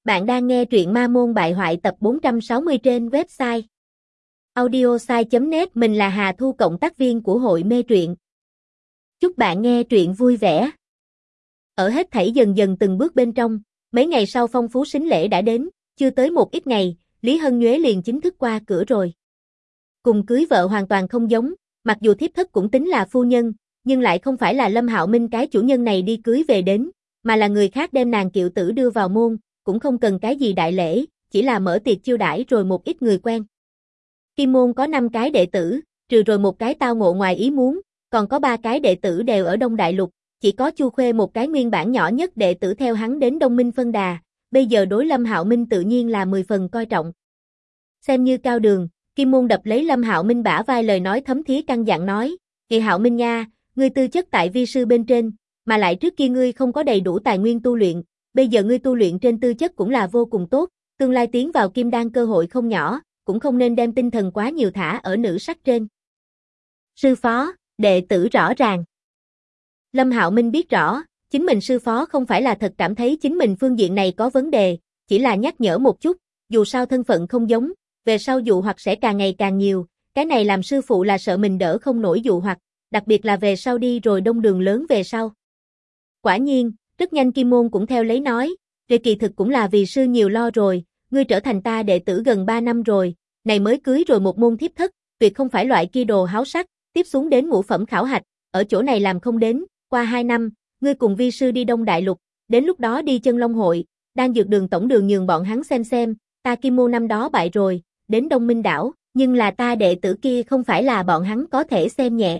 Bạn đang nghe truyện Ma Môn Bại Hoại tập 460 trên website audiosai.net. Mình là Hà Thu, cộng tác viên của hội mê truyện. Chúc bạn nghe truyện vui vẻ. Ở hết thảy dần dần từng bước bên trong, mấy ngày sau phong phú sính lễ đã đến, chưa tới một ít ngày, Lý Hân Nhuế liền chính thức qua cửa rồi. Cùng cưới vợ hoàn toàn không giống, mặc dù thiếp thất cũng tính là phu nhân, nhưng lại không phải là Lâm Hạo Minh cái chủ nhân này đi cưới về đến, mà là người khác đem nàng kiệu tử đưa vào môn, cũng không cần cái gì đại lễ, chỉ là mở tiệc chiêu đãi rồi một ít người quen. Kim môn có 5 cái đệ tử, trừ rồi một cái tao ngộ ngoài ý muốn, còn có 3 cái đệ tử đều ở Đông Đại Lục, chỉ có Chu Khuê một cái nguyên bản nhỏ nhất đệ tử theo hắn đến Đông Minh phân đà, bây giờ đối Lâm Hạo Minh tự nhiên là 10 phần coi trọng. Xem như cao đường, Kim môn đập lấy Lâm Hạo Minh bả vai, lời nói thấm thía căn dặn nói: "Kỳ Hạo Minh nha, ngươi tư chất tại vi sư bên trên, mà lại trước kia ngươi không có đầy đủ tài nguyên tu luyện, bây giờ ngươi tu luyện trên tư chất cũng là vô cùng tốt, tương lai tiến vào kim đan cơ hội không nhỏ, cũng không nên đem tinh thần quá nhiều thả ở nữ sắc trên." Sư phó, đệ tử rõ ràng. Lâm Hạo Minh biết rõ, chính mình sư phó không phải là thật cảm thấy chính mình phương diện này có vấn đề, chỉ là nhắc nhở một chút, dù sao thân phận không giống, về sau dụ hoặc sẽ càng ngày càng nhiều, cái này làm sư phụ là sợ mình đỡ không nổi dụ hoặc, đặc biệt là về sau đi rồi đông đường lớn về sau. Quả nhiên, rất nhanh Kim môn cũng theo lấy nói: "Về kỳ thực cũng là vì sư nhiều lo rồi, ngươi trở thành ta đệ tử gần 3 năm rồi, này mới cưới rồi một môn thiếp thất, tuyệt không phải loại kia đồ háo sắc, tiếp xuống đến ngũ phẩm khảo hạch, ở chỗ này làm không đến, qua 2 năm, ngươi cùng vi sư đi Đông Đại Lục, đến lúc đó đi Chân Long hội, đang dược đường tổng đường nhường bọn hắn xem, ta Kim môn năm đó bại rồi, đến Đông Minh đảo, nhưng là ta đệ tử kia không phải là bọn hắn có thể xem nhẹ."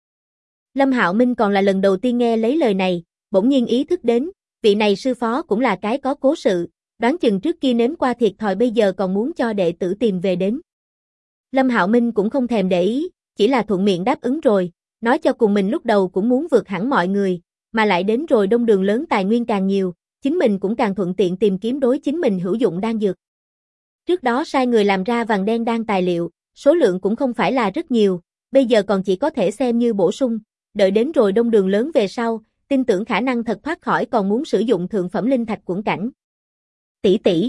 Lâm Hạo Minh còn là lần đầu tiên nghe lấy lời này, bỗng nhiên ý thức đến, vị này sư phó cũng là cái có cố sự, đoán chừng trước kia nếm qua thiệt thòi bây giờ còn muốn cho đệ tử tìm về đến. Lâm Hạo Minh cũng không thèm để ý, chỉ là thuận miệng đáp ứng rồi, nói cho cùng mình lúc đầu cũng muốn vượt hẳn mọi người, mà lại đến rồi đông đường lớn tài nguyên càng nhiều, chính mình cũng càng thuận tiện tìm kiếm đối chính mình hữu dụng đan dược. Trước đó sai người làm ra vàng đen đan tài liệu, số lượng cũng không phải là rất nhiều, bây giờ còn chỉ có thể xem như bổ sung, đợi đến rồi đông đường lớn về sau, tin tưởng khả năng thật thoát khỏi còn muốn sử dụng thượng phẩm linh thạch quẩn cảnh. Tỷ tỷ.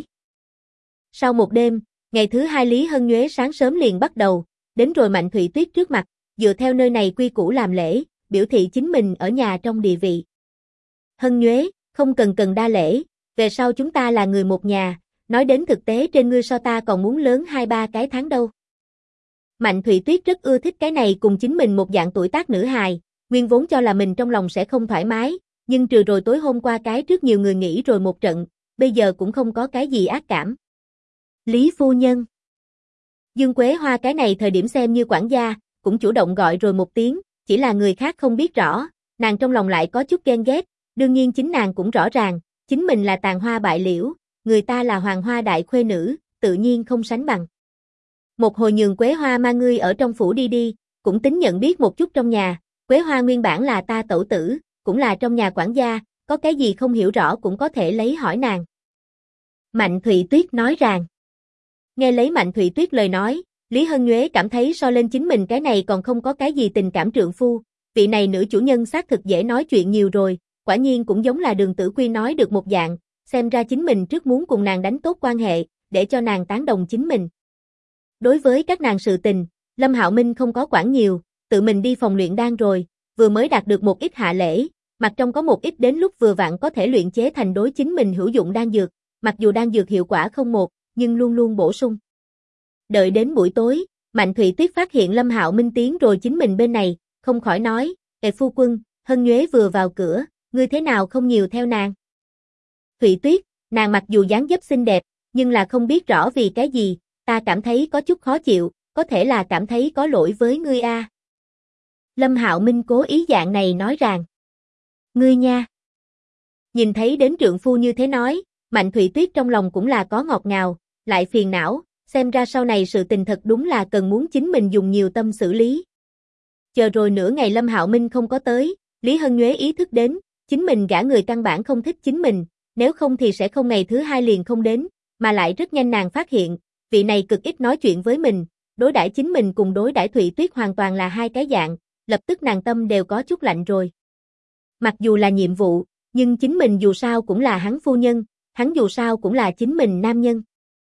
Sau một đêm, ngày thứ 2 Lý Hân Nhuế sáng sớm liền bắt đầu, đến rồi Mạnh Thụy Tuyết trước mặt, dựa theo nơi này quy củ làm lễ, biểu thị chính mình ở nhà trong địa vị. "Hân Nhuế, không cần đa lễ, về sau chúng ta là người một nhà, nói đến thực tế trên ngươi so ta còn muốn lớn 2-3 cái tháng đâu." Mạnh Thụy Tuyết rất ưa thích cái này cùng chính mình một dạng tuổi tác nữ hài, nguyên vốn cho là mình trong lòng sẽ không thoải mái, nhưng trừ rồi tối hôm qua cái trước nhiều người nghĩ rồi một trận, bây giờ cũng không có cái gì ác cảm. "Lý phu nhân." Dương Quế Hoa cái này thời điểm xem như quản gia, cũng chủ động gọi rồi một tiếng, chỉ là người khác không biết rõ, nàng trong lòng lại có chút ghen ghét, đương nhiên chính nàng cũng rõ ràng, chính mình là tàn hoa bại liễu, người ta là hoàng hoa đại khuê nữ, tự nhiên không sánh bằng. "Một hồi nhường Quế Hoa mang ngươi ở trong phủ đi, cũng tính nhận biết một chút trong nhà, Quế Hoa nguyên bản là ta tẩu tử, cũng là trong nhà quản gia, có cái gì không hiểu rõ cũng có thể lấy hỏi nàng." Mạnh Thụy Tuyết nói rằng. Nghe lấy Mạnh Thụy Tuyết lời nói, Lý Hân Nhuế cảm thấy so lên chính mình cái này còn không có cái gì tình cảm trượng phu, vị này nữ chủ nhân xác thực dễ nói chuyện nhiều rồi, quả nhiên cũng giống là Đường Tử Quy nói được một dạng, xem ra chính mình trước muốn cùng nàng đánh tốt quan hệ, để cho nàng tán đồng chính mình. Đối với các nàng sự tình, Lâm Hạo Minh không có quản nhiều, tự mình đi phòng luyện đan rồi, vừa mới đạt được một ít hạ lễ, mặt trong có một ít đến lúc vừa vặn có thể luyện chế thành đối chính mình hữu dụng đan dược, mặc dù đan dược hiệu quả không một, nhưng luôn luôn bổ sung. Đợi đến buổi tối, Mạnh Thụy Tuyết phát hiện Lâm Hạo Minh tiến rồi chính mình bên này, không khỏi nói: "Ê phu quân, Hân Nhuế vừa vào cửa, ngươi thế nào không nhiều theo nàng?" "Thụy Tuyết, nàng mặc dù dáng dấp xinh đẹp, nhưng là không biết rõ vì cái gì, ta cảm thấy có chút khó chịu, có thể là cảm thấy có lỗi với ngươi a." Lâm Hạo Minh cố ý dạng này nói rằng. "Ngươi nha." Nhìn thấy đến trượng phu như thế nói, Mạnh Thụy Tuyết trong lòng cũng là có ngọt ngào, lại phiền não, xem ra sau này sự tình thật đúng là cần muốn chính mình dùng nhiều tâm xử lý. Chờ rồi nửa ngày Lâm Hạo Minh không có tới, Lý Hân Nhuế ý thức đến, chính mình gả người căn bản không thích chính mình, nếu không thì sẽ không ngày thứ 2 liền không đến, mà lại rất nhanh nàng phát hiện, vị này cực ít nói chuyện với mình, đối đãi chính mình cùng đối đãi Thụy Tuyết hoàn toàn là hai cái dạng, lập tức nàng tâm đều có chút lạnh rồi. Mặc dù là nhiệm vụ, nhưng chính mình dù sao cũng là hắn phu nhân, hắn dù sao cũng là chính mình nam nhân.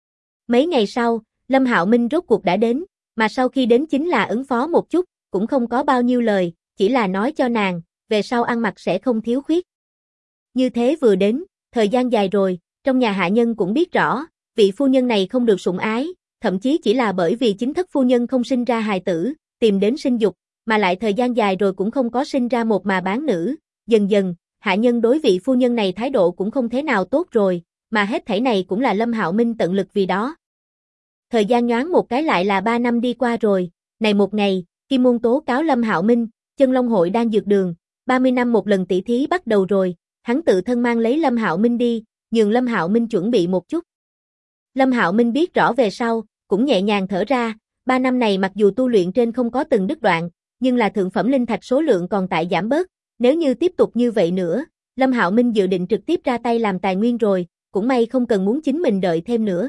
Mấy ngày sau, Lâm Hạo Minh rốt cuộc đã đến, mà sau khi đến chính là ứng phó một chút, cũng không có bao nhiêu lời, chỉ là nói cho nàng, về sau ăn mặc sẽ không thiếu khuyết. Như thế vừa đến, thời gian dài rồi, trong nhà hạ nhân cũng biết rõ, vị phu nhân này không được sủng ái, thậm chí chỉ là bởi vì chính thất phu nhân không sinh ra hài tử, tìm đến sinh dục, mà lại thời gian dài rồi cũng không có sinh ra một mà bán nữ, dần dần, hạ nhân đối vị phu nhân này thái độ cũng không thế nào tốt rồi, mà hết thảy này cũng là Lâm Hạo Minh tận lực vì đó. Thời gian nhoáng một cái lại là 3 năm đi qua rồi, này một ngày, Kim Môn tố cáo Lâm Hạo Minh, Chân Long hội đang dược đường, 30 năm một lần tỷ thí bắt đầu rồi, hắn tự thân mang lấy Lâm Hạo Minh đi, nhường Lâm Hạo Minh chuẩn bị một chút. Lâm Hạo Minh biết rõ về sau, cũng nhẹ nhàng thở ra, 3 năm này mặc dù tu luyện trên không có từng đứt đoạn, nhưng là thượng phẩm linh thạch số lượng còn tại giảm bớt, nếu như tiếp tục như vậy nữa, Lâm Hạo Minh dự định trực tiếp ra tay làm tài nguyên rồi, cũng may không cần muốn chính mình đợi thêm nữa.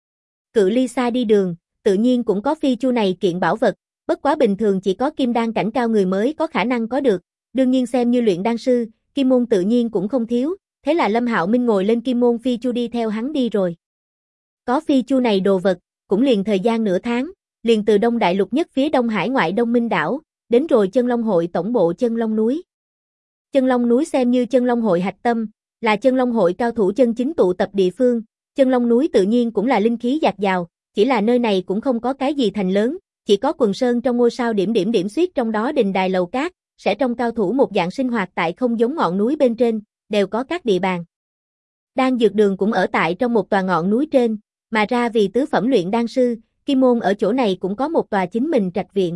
Cự ly xa đi đường, tự nhiên cũng có phi chu này kiện bảo vật, bất quá bình thường chỉ có kim đan cảnh cao người mới có khả năng có được, đương nhiên xem như luyện đan sư, kim môn tự nhiên cũng không thiếu, thế là Lâm Hạo Minh ngồi lên kim môn phi chu đi theo hắn đi rồi. Có phi chu này đồ vật, cũng liền thời gian nửa tháng, liền từ Đông Đại Lục nhất phía Đông Hải ngoại Đông Minh đảo, đến rồi Chân Long hội tổng bộ Chân Long núi. Chân Long núi xem như Chân Long hội hạch tâm, là Chân Long hội cao thủ chân chính tụ tập địa phương, Chân Long núi tự nhiên cũng là linh khí dạt dào, chỉ là nơi này cũng không có cái gì thành lớn, chỉ có quần sơn trong ngôi sao điểm xuyết trong đó đình đài lầu cát, sẽ trong cao thủ một dạng sinh hoạt tại không giống ngọn núi bên trên, đều có các địa bàn. Đan dược đường cũng ở tại trong một tòa ngọn núi trên, mà ra vì tứ phẩm luyện đan sư, Kim Môn ở chỗ này cũng có một tòa chính mình trạch viện.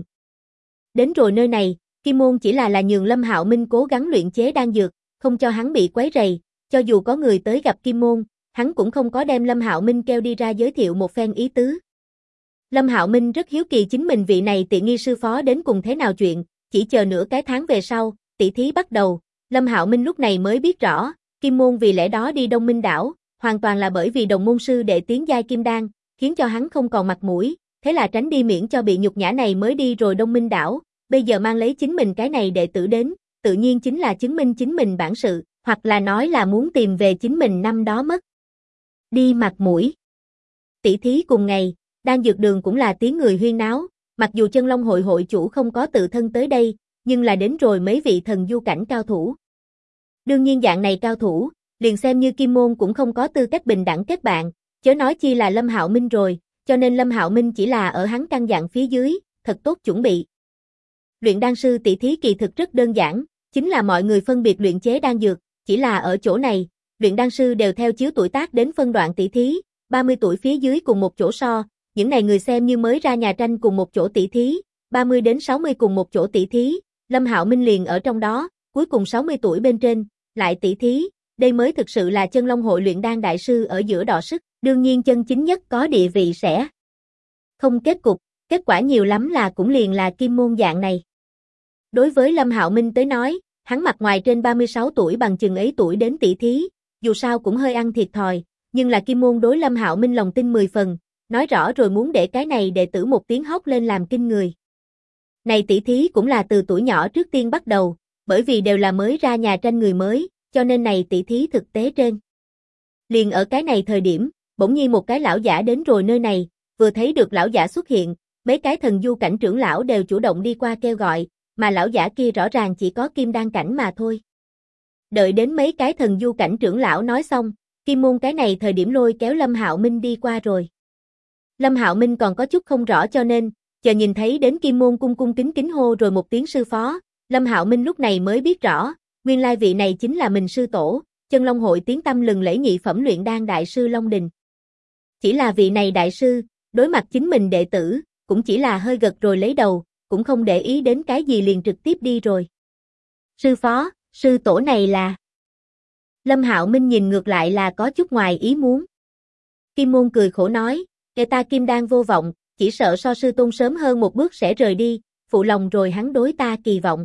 Đến rồi nơi này, Kim Môn chỉ là nhường Lâm Hạo Minh cố gắng luyện chế đan dược, không cho hắn bị quấy rầy, cho dù có người tới gặp Kim Môn, hắn cũng không có đem Lâm Hạo Minh kêu đi ra giới thiệu một phen ý tứ. Lâm Hạo Minh rất hiếu kỳ chính mình vị này tiện nghi sư phó đến cùng thế nào chuyện, chỉ chờ nửa cái tháng về sau, tỷ thí bắt đầu, Lâm Hạo Minh lúc này mới biết rõ, Kim Môn vì lẽ đó đi Đông Minh đảo, hoàn toàn là bởi vì đồng môn sư đệ tiến giai kim đan, khiến cho hắn không còn mặt mũi, thế là tránh đi miễn cho bị nhục nhã này mới đi rồi Đông Minh đảo, bây giờ mang lấy chính mình cái này đệ tử đến, tự nhiên chính là chứng minh chính mình bản sự, hoặc là nói là muốn tìm về chính mình năm đó mất đi mặt mũi. Tỷ thí cùng ngày, đan dược đường cũng là tiếng người huyên náo, mặc dù Chân Long hội hội chủ không có tự thân tới đây, nhưng là đến rồi mấy vị thần du cảnh cao thủ. Đương nhiên dạng này cao thủ, liền xem như Kim Môn cũng không có tư cách bình đẳng kết bạn, chớ nói chi là Lâm Hạo Minh rồi, cho nên Lâm Hạo Minh chỉ là ở hắn căn dặn phía dưới, thật tốt chuẩn bị. Luyện đan sư tỷ thí kỳ thực rất đơn giản, chính là mọi người phân biệt luyện chế đan dược, chỉ là ở chỗ này, luyện đan sư đều theo chiếu tuổi tác đến phân đoạn tỷ thí, 30 tuổi phía dưới cùng một chỗ so, những này người xem như mới ra nhà tranh cùng một chỗ tỷ thí, 30 đến 60 cùng một chỗ tỷ thí, Lâm Hạo Minh liền ở trong đó, cuối cùng 60 tuổi bên trên, lại tỷ thí, đây mới thực sự là Chân Long hội luyện đan đại sư ở giữa đọ sức, đương nhiên chân chính nhất có địa vị sẽ không kết cục, kết quả nhiều lắm là cũng liền là Kim Môn dạng này. Đối với Lâm Hạo Minh tới nói, hắn mặt ngoài trên 36 tuổi bằng chừng ấy tuổi đến tỷ thí, dù sao cũng hơi ăn thiệt thòi, nhưng là Kim Môn đối Lâm Hạo Minh lòng tin 10 phần, nói rõ rồi muốn để cái này đệ tử một tiếng hót lên làm kinh người. Này tỷ thí cũng là từ tuổi nhỏ trước tiên bắt đầu, bởi vì đều là mới ra nhà tranh người mới, cho nên này tỷ thí thực tế trên. Liền ở cái này thời điểm, bỗng nhiên một cái lão giả đến rồi nơi này, vừa thấy được lão giả xuất hiện, mấy cái thần du cảnh trưởng lão đều chủ động đi qua kêu gọi, mà lão giả kia rõ ràng chỉ có kim đan cảnh mà thôi. Đợi đến mấy cái thần du cảnh trưởng lão nói xong, Kim Môn cái này thời điểm lôi kéo Lâm Hạo Minh đi qua rồi. Lâm Hạo Minh còn có chút không rõ cho nên, chờ nhìn thấy đến Kim Môn cung kính hô rồi một tiếng sư phó, Lâm Hạo Minh lúc này mới biết rõ, nguyên lai vị này chính là mình sư tổ, Chân Long hội tiếng tăm lừng lẫy nhị phẩm luyện đan đại sư Long Đình. Chỉ là vị này đại sư, đối mặt chính mình đệ tử, cũng chỉ là hơi gật rồi lấy đầu, cũng không để ý đến cái gì liền trực tiếp đi rồi. Sư phó, sư tổ này là... Lâm Hạo Minh nhìn ngược lại là có chút ngoài ý muốn. Kim Môn cười khổ nói, kẻ ta kim đan vô vọng, chỉ sợ so sư tôn sớm hơn một bước sẽ rời đi, phụ lòng rồi hắn đối ta kỳ vọng.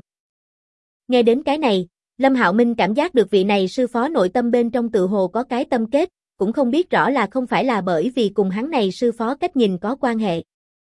Nghe đến cái này, Lâm Hạo Minh cảm giác được vị này sư phó nội tâm bên trong tự hồ có cái tâm kết, cũng không biết rõ là không phải là bởi vì cùng hắn này sư phó cách nhìn có quan hệ.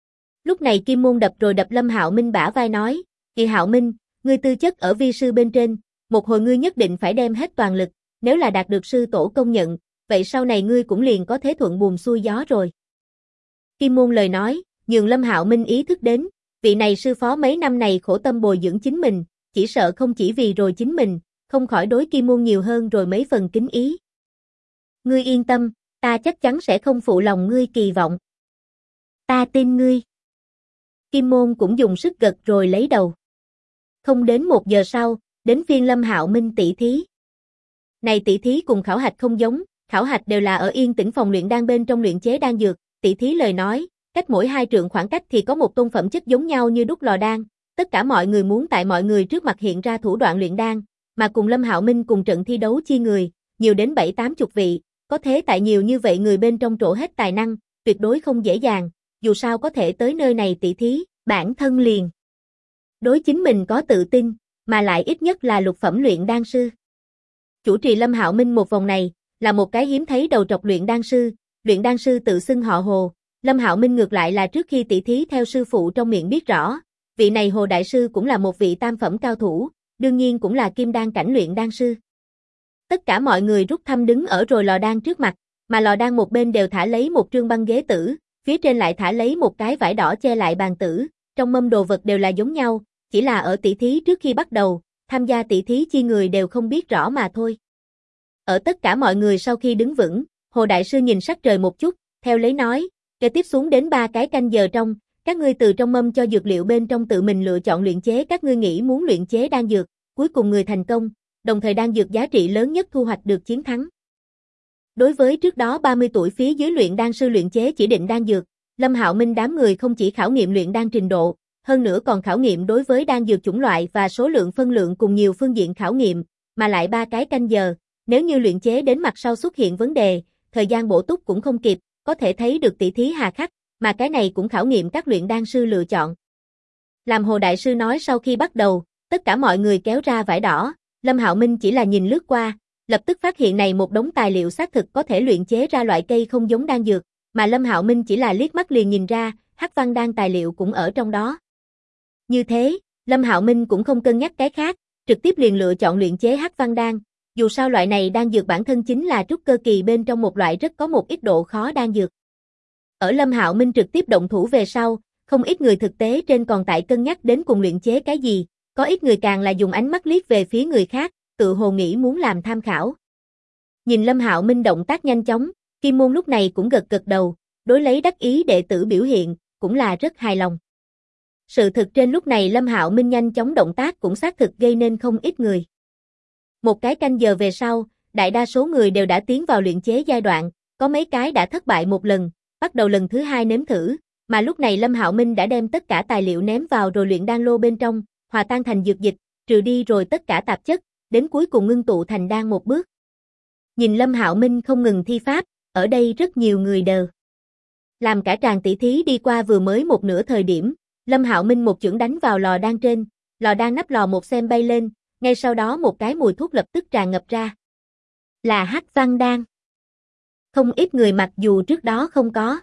Lúc này Kim Môn đập Lâm Hạo Minh bả vai nói, Kỳ Hạo Minh, ngươi tư chất ở vi sư bên trên, một hồi ngươi nhất định phải đem hết toàn lực, nếu là đạt được sư tổ công nhận, vậy sau này ngươi cũng liền có thế thuận buồm xuôi gió rồi. Kim Môn lời nói, nhường Lâm Hạo Minh ý thức đến, vị này sư phó mấy năm này khổ tâm bồi dưỡng chính mình, chỉ sợ không chỉ vì rồi chính mình, không khỏi đối Kim Môn nhiều hơn rồi mấy phần kính ý. Ngươi yên tâm, ta chắc chắn sẽ không phụ lòng ngươi kỳ vọng. Ta tin ngươi. Kim Môn cũng dùng sức gật rồi lấy đầu. Không đến 1 giờ sau, đến phiên Lâm Hạo Minh tỷ thí. Này tỷ thí cùng khảo hạch không giống, khảo hạch đều là ở yên tĩnh phòng luyện đan bên trong luyện chế đan dược, tỷ thí lời nói, cách mỗi 2 trượng khoảng cách thì có một tôn phẩm chất giống nhau như đúc lò đan, tất cả mọi người muốn tại mọi người trước mặt hiện ra thủ đoạn luyện đan, mà cùng Lâm Hạo Minh cùng trận thi đấu chi người, nhiều đến 7-80 vị, có thế tại nhiều như vậy người bên trong trổ hết tài năng, tuyệt đối không dễ dàng, dù sao có thể tới nơi này tỷ thí, bản thân liền đối chính mình có tự tin, mà lại ít nhất là lục phẩm luyện đan sư. Chủ trì Lâm Hạo Minh một vòng này, là một cái hiếm thấy đầu trọc luyện đan sư tự xưng họ Hồ, Lâm Hạo Minh ngược lại là trước khi tỷ thí theo sư phụ trong miệng biết rõ, vị này Hồ đại sư cũng là một vị tam phẩm cao thủ, đương nhiên cũng là kim đan cảnh luyện đan sư. Tất cả mọi người rút thăm đứng ở rồi lò đan trước mặt, mà lò đan một bên đều thả lấy một trương băng ghế tử, phía trên lại thả lấy một cái vải đỏ che lại bàn tử, trong mâm đồ vật đều là giống nhau, chỉ là ở tỷ thí trước khi bắt đầu, tham gia tỷ thí chi người đều không biết rõ mà thôi. Ở tất cả mọi người sau khi đứng vững, Hồ đại sư nhìn sắc trời một chút, theo lấy nói, kế tiếp xuống đến 3 cái canh giờ trong, các ngươi từ trong mâm cho dược liệu bên trong tự mình lựa chọn luyện chế các ngươi nghĩ muốn luyện chế đan dược, cuối cùng người thành công, đồng thời đan dược giá trị lớn nhất thu hoạch được chiến thắng. Đối với trước đó 30 tuổi phía dưới luyện đan sư luyện chế chỉ định đan dược, Lâm Hạo Minh đám người không chỉ khảo nghiệm luyện đan trình độ, hơn nữa còn khảo nghiệm đối với đan dược chủng loại và số lượng phân lượng cùng nhiều phương diện khảo nghiệm, mà lại 3 cái canh giờ, nếu như luyện chế đến mặt sau xuất hiện vấn đề, thời gian bổ túc cũng không kịp, có thể thấy được tỷ thí hà khắc, mà cái này cũng khảo nghiệm các luyện đan sư lựa chọn. Làm Hồ đại sư nói sau khi bắt đầu, tất cả mọi người kéo ra vải đỏ, Lâm Hạo Minh chỉ là nhìn lướt qua, lập tức phát hiện này một đống tài liệu xác thực có thể luyện chế ra loại cây không giống đan dược, mà Lâm Hạo Minh chỉ là liếc mắt liền nhìn ra, hắc văn đan tài liệu cũng ở trong đó. Như thế, Lâm Hạo Minh cũng không cân nhắc cái khác, trực tiếp liền lựa chọn luyện chế hắc văn đan, dù sao loại này đan dược bản thân chính là trúc cơ kỳ bên trong một loại rất có một ít độ khó đan dược. Ở Lâm Hạo Minh trực tiếp động thủ về sau, không ít người thực tế trên còn tại cân nhắc đến cùng luyện chế cái gì, có ít người càng là dùng ánh mắt liếc về phía người khác, tự hồ nghĩ muốn làm tham khảo. Nhìn Lâm Hạo Minh động tác nhanh chóng, Kim Môn lúc này cũng gật gật đầu, đối lấy đắc ý đệ tử biểu hiện, cũng là rất hài lòng. Sự thực trên lúc này Lâm Hạo Minh nhanh chóng động tác cũng xác thực gây nên không ít người. Một cái canh giờ về sau, đại đa số người đều đã tiến vào luyện chế giai đoạn, có mấy cái đã thất bại một lần, bắt đầu lần thứ 2 nếm thử, mà lúc này Lâm Hạo Minh đã đem tất cả tài liệu ném vào rồi luyện đan lô bên trong, hòa tan thành dược dịch, trừ đi rồi tất cả tạp chất, đến cuối cùng ngưng tụ thành đan một bước. Nhìn Lâm Hạo Minh không ngừng thi pháp, ở đây rất nhiều người đờ. Làm cả tràng tỷ thí đi qua vừa mới một nửa thời điểm, Lâm Hạo Minh một chưởng đánh vào lò đan trên, lò đan nắp lò một xem bay lên, ngay sau đó một cái mùi thuốc lập tức tràn ngập ra. Là hắc văn đan. Không ít người mặc dù trước đó không có.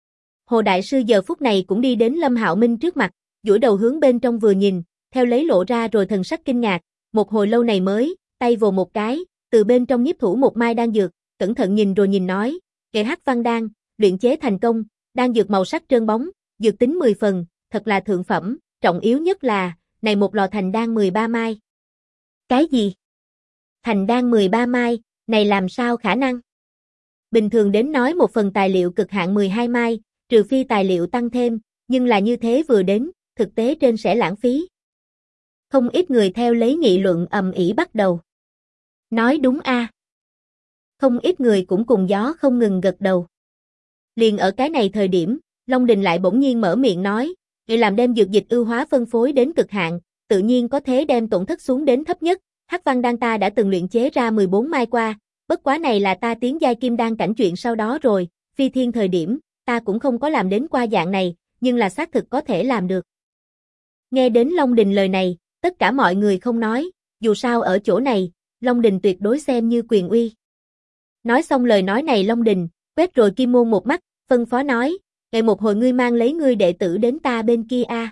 Hồ đại sư giờ phút này cũng đi đến Lâm Hạo Minh trước mặt, duỗi đầu hướng bên trong vừa nhìn, theo lấy lộ ra rồi thần sắc kinh ngạc, một hồi lâu này mới, tay vồ một cái, từ bên trong nhiếp thủ một mai đan dược, cẩn thận nhìn rồi nhìn nói, kệ hắc văn đan, luyện chế thành công, đan dược màu sắc trơn bóng, dược tính 10 phần, thật là thượng phẩm, trọng yếu nhất là, này một lò thành đan 13 mai. Cái gì? Thành đan 13 mai, này làm sao khả năng? Bình thường đến nói một phần tài liệu cực hạn 12 mai, trừ phi tài liệu tăng thêm, nhưng là như thế vừa đến, thực tế trên sẽ lãng phí. Không ít người theo lấy nghị luận ầm ĩ bắt đầu. Nói đúng a. Không ít người cũng cùng gió không ngừng gật đầu. Liền ở cái này thời điểm, Long Đình lại bỗng nhiên mở miệng nói, để làm đem dược dịch ưu hóa phân phối đến cực hạn, tự nhiên có thế đem tổn thất xuống đến thấp nhất, hắc văn đan ta đã từng luyện chế ra 14 mai qua, bất quá này là ta tiến giai kim đan cảnh chuyện sau đó rồi, phi thiên thời điểm, ta cũng không có làm đến qua dạng này, nhưng là xác thực có thể làm được. Nghe đến Long Đình lời này, tất cả mọi người không nói, dù sao ở chỗ này, Long Đình tuyệt đối xem như quyền uy. Nói xong lời nói này Long Đình, quét rồi Kim Môn một mắt, phân phó nói, ngày một hồi ngươi mang lấy ngươi đệ tử đến ta bên kia a.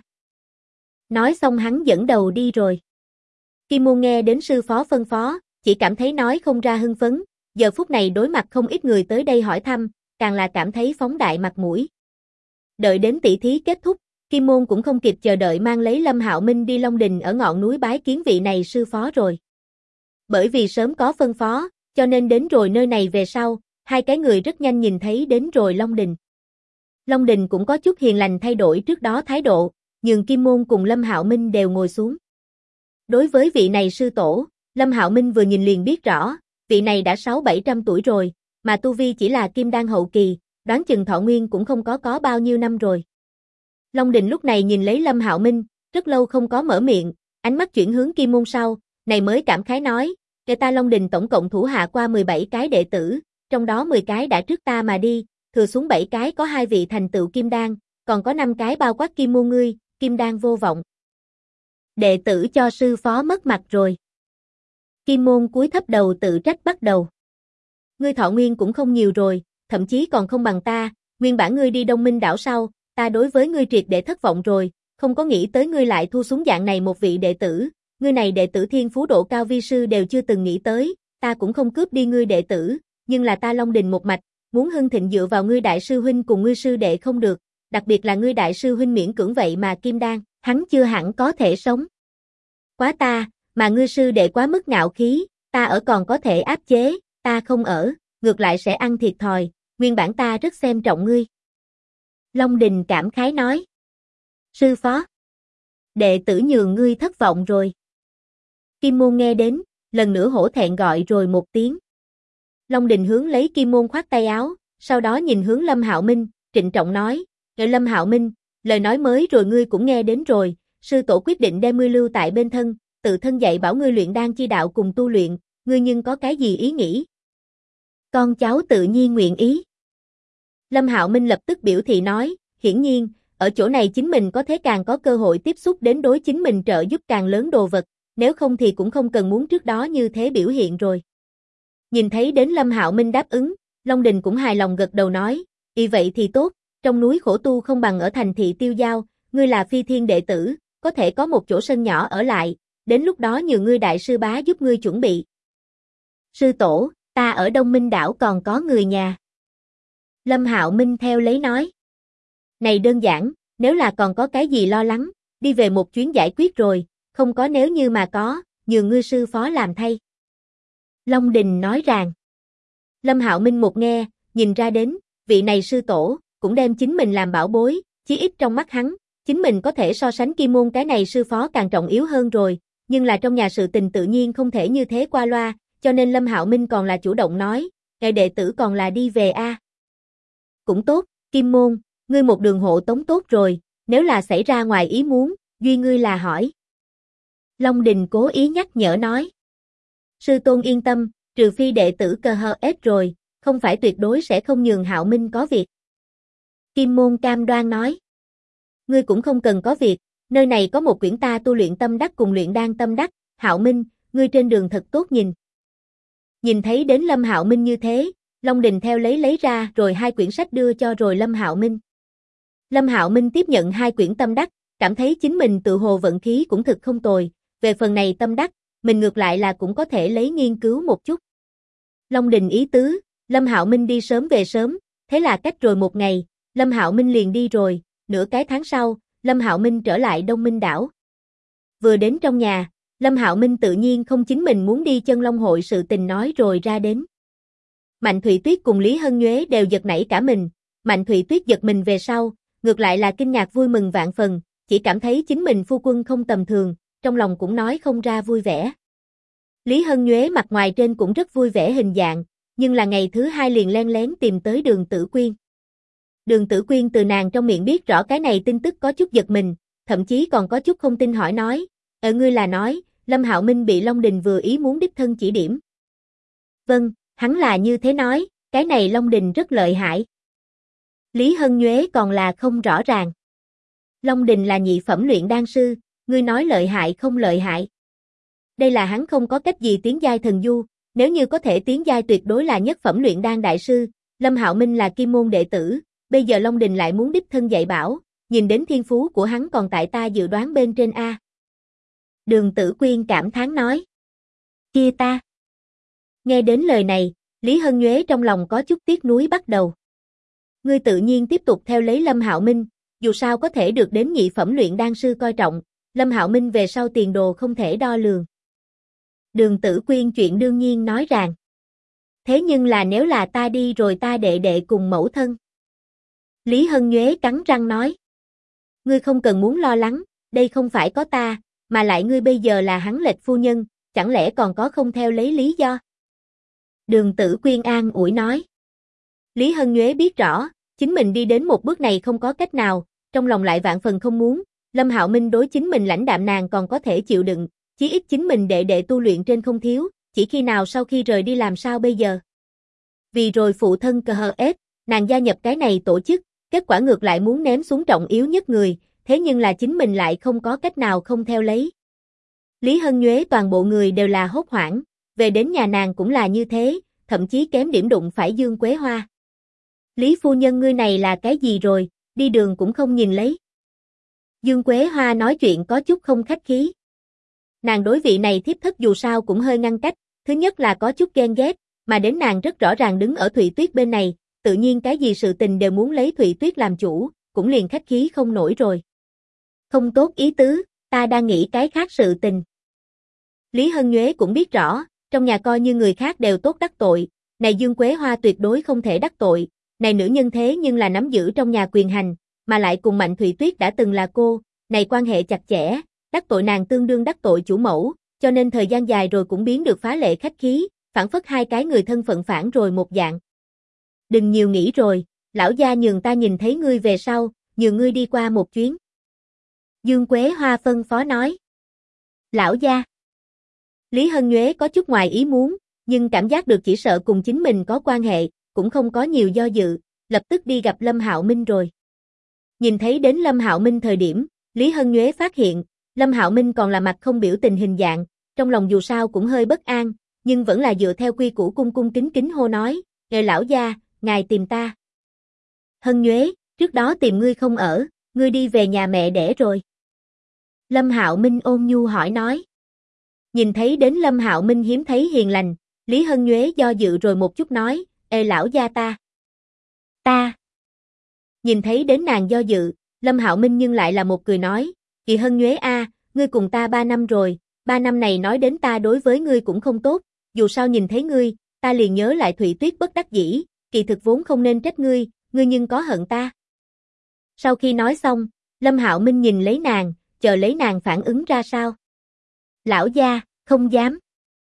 Nói xong hắn dẫn đầu đi rồi. Kim Môn nghe đến sư phó phân phó, chỉ cảm thấy nói không ra hưng phấn, giờ phút này đối mặt không ít người tới đây hỏi thăm, càng là cảm thấy phóng đại mặt mũi. Đợi đến tỷ thí kết thúc, Kim Môn cũng không kịp chờ đợi mang lấy Lâm Hạo Minh đi Long Đình ở ngọn núi bái kiến vị này sư phó rồi. Bởi vì sớm có phân phó, cho nên đến rồi nơi này về sau, hai cái người rất nhanh nhìn thấy đến rồi Long Đình. Long Đình cũng có chút hiền lành thay đổi trước đó thái độ, nhường Kim Môn cùng Lâm Hạo Minh đều ngồi xuống. Đối với vị này sư tổ, Lâm Hạo Minh vừa nhìn liền biết rõ, vị này đã 600-700 tuổi rồi, mà tu vi chỉ là kim đan hậu kỳ, đoán chừng thọ nguyên cũng không có bao nhiêu năm rồi. Long Đình lúc này nhìn lấy Lâm Hạo Minh, rất lâu không có mở miệng, ánh mắt chuyển hướng Kim Môn sau, này mới cảm khái nói, kể ta Long Đình tổng cộng thủ hạ qua 17 cái đệ tử, trong đó 10 cái đã trước ta mà đi, thừa xuống 7 cái có 2 vị thành tựu kim đan, còn có 5 cái bao quát Kim Môn ngươi, kim đan vô vọng. Đệ tử cho sư phó mất mặt rồi. Kim Môn cúi thấp đầu tự trách bắt đầu. Ngươi thọ nguyên cũng không nhiều rồi, thậm chí còn không bằng ta, nguyên bản ngươi đi Đông Minh đảo sau, ta đối với ngươi triệt để thất vọng rồi, không có nghĩ tới ngươi lại thu xuống dạng này một vị đệ tử, ngươi này đệ tử thiên phú độ cao vi sư đều chưa từng nghĩ tới, ta cũng không cướp đi ngươi đệ tử, nhưng là ta Long Đình một mạch, muốn hưng thịnh dựa vào ngươi đại sư huynh cùng ngươi sư đệ không được, đặc biệt là ngươi đại sư huynh miễn cưỡng vậy mà kim đan, hắn chưa hẳn có thể sống. Quá ta, mà ngươi sư đệ quá mức ngạo khí, ta ở còn có thể áp chế, ta không ở, ngược lại sẽ ăn thiệt thòi, nguyên bản ta rất xem trọng ngươi. Long Đình cảm khái nói. Sư phó. Đệ tử nhường ngươi thất vọng rồi. Kim Môn nghe đến, lần nữa hổ thẹn gọi rồi một tiếng. Long Đình hướng lấy Kim Môn khoát tay áo, sau đó nhìn hướng Lâm Hạo Minh, trịnh trọng nói, Lâm Hạo Minh, lời nói mới rồi ngươi cũng nghe đến rồi, sư tổ quyết định đem ngươi lưu tại bên thân, tự thân dạy bảo ngươi luyện đan chi đạo cùng tu luyện, ngươi nhưng có cái gì ý nghĩ? Con cháu tự nhiên nguyện ý. Lâm Hạo Minh lập tức biểu thị nói, hiển nhiên, ở chỗ này chính mình có thế càng có cơ hội tiếp xúc đến đối chính mình trợ giúp càng lớn đồ vật, nếu không thì cũng không cần muốn trước đó như thế biểu hiện rồi. Nhìn thấy đến Lâm Hạo Minh đáp ứng, Long Đình cũng hài lòng gật đầu nói, y vậy thì tốt, trong núi khổ tu không bằng ở thành thị tiêu giao, ngươi là phi thiên đệ tử, có thể có một chỗ sân nhỏ ở lại, đến lúc đó nhờ ngươi đại sư bá giúp ngươi chuẩn bị. Sư tổ, ta ở Đông Minh đảo còn có người nhà. Lâm Hạo Minh theo lấy nói. Này đơn giản, nếu là còn có cái gì lo lắng, đi về một chuyến giải quyết rồi, không có nếu như mà có, nhường ngươi sư phó làm thay. Long Đình nói rằng. Lâm Hạo Minh một nghe, nhìn ra đến, vị này sư tổ, cũng đem chính mình làm bảo bối, chí ít trong mắt hắn, chính mình có thể so sánh Kim Môn cái này sư phó càng trọng yếu hơn rồi, nhưng là trong nhà sự tình tự nhiên không thể như thế qua loa, cho nên Lâm Hạo Minh còn là chủ động nói, ngài đệ tử còn là đi về a. Cũng tốt, Kim Môn, ngươi một đường hộ tống tốt rồi, nếu là xảy ra ngoài ý muốn, duy ngươi là hỏi. Long Đình cố ý nhắc nhở nói. Sư tôn yên tâm, trừ phi đệ tử cơ hơ ết rồi, không phải tuyệt đối sẽ không nhường Hạo Minh có việc. Kim Môn cam đoan nói. Ngươi cũng không cần có việc, nơi này có một quyển ta tu luyện tâm đắc cùng luyện đan tâm đắc, Hạo Minh, ngươi trên đường thật tốt nhìn. Nhìn thấy đến Lâm Hạo Minh như thế, Long Đình theo lấy ra rồi 2 quyển sách đưa cho rồi Lâm Hạo Minh. Lâm Hạo Minh tiếp nhận 2 quyển tâm đắc, cảm thấy chính mình tự hồ vận khí cũng thực không tồi, về phần này tâm đắc, mình ngược lại là cũng có thể lấy nghiên cứu một chút. Long Đình ý tứ, Lâm Hạo Minh đi sớm về sớm, thế là cách rồi một ngày, Lâm Hạo Minh liền đi rồi, nửa cái tháng sau, Lâm Hạo Minh trở lại Đông Minh đảo. Vừa đến trong nhà, Lâm Hạo Minh tự nhiên không chính mình muốn đi Chân Long hội sự tình nói rồi ra đến. Mạnh Thụy Tuyết cùng Lý Hân Nhuế đều giật nảy cả mình, Mạnh Thụy Tuyết giật mình về sau, ngược lại là kinh ngạc vui mừng vạn phần, chỉ cảm thấy chính mình phu quân không tầm thường, trong lòng cũng nói không ra vui vẻ. Lý Hân Nhuế mặt ngoài trên cũng rất vui vẻ hình dạng, nhưng là ngày thứ 2 liền len lén tìm tới Đường Tử Quyên. Đường Tử Quyên từ nàng trong miệng biết rõ cái này tin tức có chút giật mình, thậm chí còn có chút không tin hỏi nói, ngươi là nói, Lâm Hạo Minh bị Long Đình vừa ý muốn đích thân chỉ điểm. Vâng, hắn là như thế nói, cái này Long Đình rất lợi hại. Lý Hân Nhuế còn là không rõ ràng. Long Đình là nhị phẩm luyện đan sư, ngươi nói lợi hại không lợi hại. Đây là hắn không có cách gì tiến giai thần du, nếu như có thể tiến giai tuyệt đối là nhất phẩm luyện đan đại sư, Lâm Hạo Minh là Kim Môn đệ tử, bây giờ Long Đình lại muốn đích thân dạy bảo, nhìn đến thiên phú của hắn còn tại ta dự đoán bên trên a. Đường Tử Quyên cảm thán nói. Kia ta. Nghe đến lời này, Lý Hân Nhuế trong lòng có chút tiếc nuối bắt đầu. Ngươi tự nhiên tiếp tục theo lấy Lâm Hạo Minh, dù sao có thể được đến nhị phẩm luyện đan sư coi trọng, Lâm Hạo Minh về sau tiền đồ không thể đo lường. Đường Tử Quyên chuyện đương nhiên nói rằng. Thế nhưng là nếu là ta đi rồi ta đệ đệ cùng mẫu thân. Lý Hân Nhuế cắn răng nói. Ngươi không cần muốn lo lắng, đây không phải có ta, mà lại ngươi bây giờ là hắn lệch phu nhân, chẳng lẽ còn có không theo lấy lý do? Đường Tử Quyên an ủi nói. Lý Hân Nhuế biết rõ, chính mình đi đến một bước này không có cách nào, trong lòng lại vạn phần không muốn, Lâm Hạo Minh đối chính mình lãnh đạm nàng còn có thể chịu đựng, chí ít chính mình đệ đệ tu luyện trên không thiếu, chỉ khi nào sau khi rời đi làm sao bây giờ? Vì rồi phụ thân CHS, nàng gia nhập cái này tổ chức, kết quả ngược lại muốn ném xuống trọng yếu nhất người, thế nhưng là chính mình lại không có cách nào không theo lấy. Lý Hân Nhuế toàn bộ người đều là hốt hoảng, về đến nhà nàng cũng là như thế, thậm chí kém điểm đụng phải Dương Quế Hoa. Lý phu nhân ngươi này là cái gì rồi, đi đường cũng không nhìn lấy. Dương Quế Hoa nói chuyện có chút không khách khí. Nàng đối vị này thiếp thất dù sao cũng hơi ngăn cách, thứ nhất là có chút ghen ghét, mà đến nàng rất rõ ràng đứng ở Thụy Tuyết bên này, tự nhiên cái gì sự tình đều muốn lấy Thụy Tuyết làm chủ, cũng liền khách khí không nổi rồi. Không tốt ý tứ, ta đang nghĩ cái khác sự tình. Lý Hân Nhuế cũng biết rõ, trong nhà coi như người khác đều tốt đắc tội, này Dương Quế Hoa tuyệt đối không thể đắc tội, này nữ nhân thế nhưng là nắm giữ trong nhà quyền hành, mà lại cùng Mạnh Thụy Tuyết đã từng là cô, này quan hệ chặt chẽ, đắc tội nàng tương đương đắc tội chủ mẫu, cho nên thời gian dài rồi cũng biến được phá lệ khách khí, phản phất hai cái người thân phận phản rồi một dạng. Đừng nhiều nghĩ rồi, lão gia nhường ta nhìn thấy ngươi về sau, nhường ngươi đi qua một chuyến. Dương Quế Hoa phân phó nói. Lão gia. Lý Hân Nhuế có chút ngoài ý muốn, nhưng cảm giác được chỉ sợ cùng chính mình có quan hệ, cũng không có nhiều do dự, lập tức đi gặp Lâm Hạo Minh rồi. Nhìn thấy đến Lâm Hạo Minh thời điểm, Lý Hân Nhuế phát hiện, Lâm Hạo Minh còn là mặt không biểu tình hình dạng, trong lòng dù sao cũng hơi bất an, nhưng vẫn là dựa theo quy củ cung cung kính kính hô nói, "Ngài lão gia, ngài tìm ta." Hân Nhuế, trước đó tìm ngươi không ở, ngươi đi về nhà mẹ đẻ rồi. Lâm Hạo Minh ôn nhu hỏi nói. Nhìn thấy đến Lâm Hạo Minh hiếm thấy hiền lành, Lý Hân Nhuế do dự rồi một chút nói, "Ê lão gia ta." Ta. Nhìn thấy đến nàng do dự, Lâm Hạo Minh nhưng lại là một cười nói, "Kỳ Hân Nhuế a, ngươi cùng ta 3 năm rồi, 3 năm này nói đến ta đối với ngươi cũng không tốt, dù sao nhìn thấy ngươi, ta liền nhớ lại Thụy Tuyết bất đắc dĩ, kỳ thực vốn không nên trách ngươi, ngươi nhưng có hận ta." Sau khi nói xong, Lâm Hạo Minh nhìn lấy nàng, chờ lấy nàng phản ứng ra sao. "Lão gia, không dám."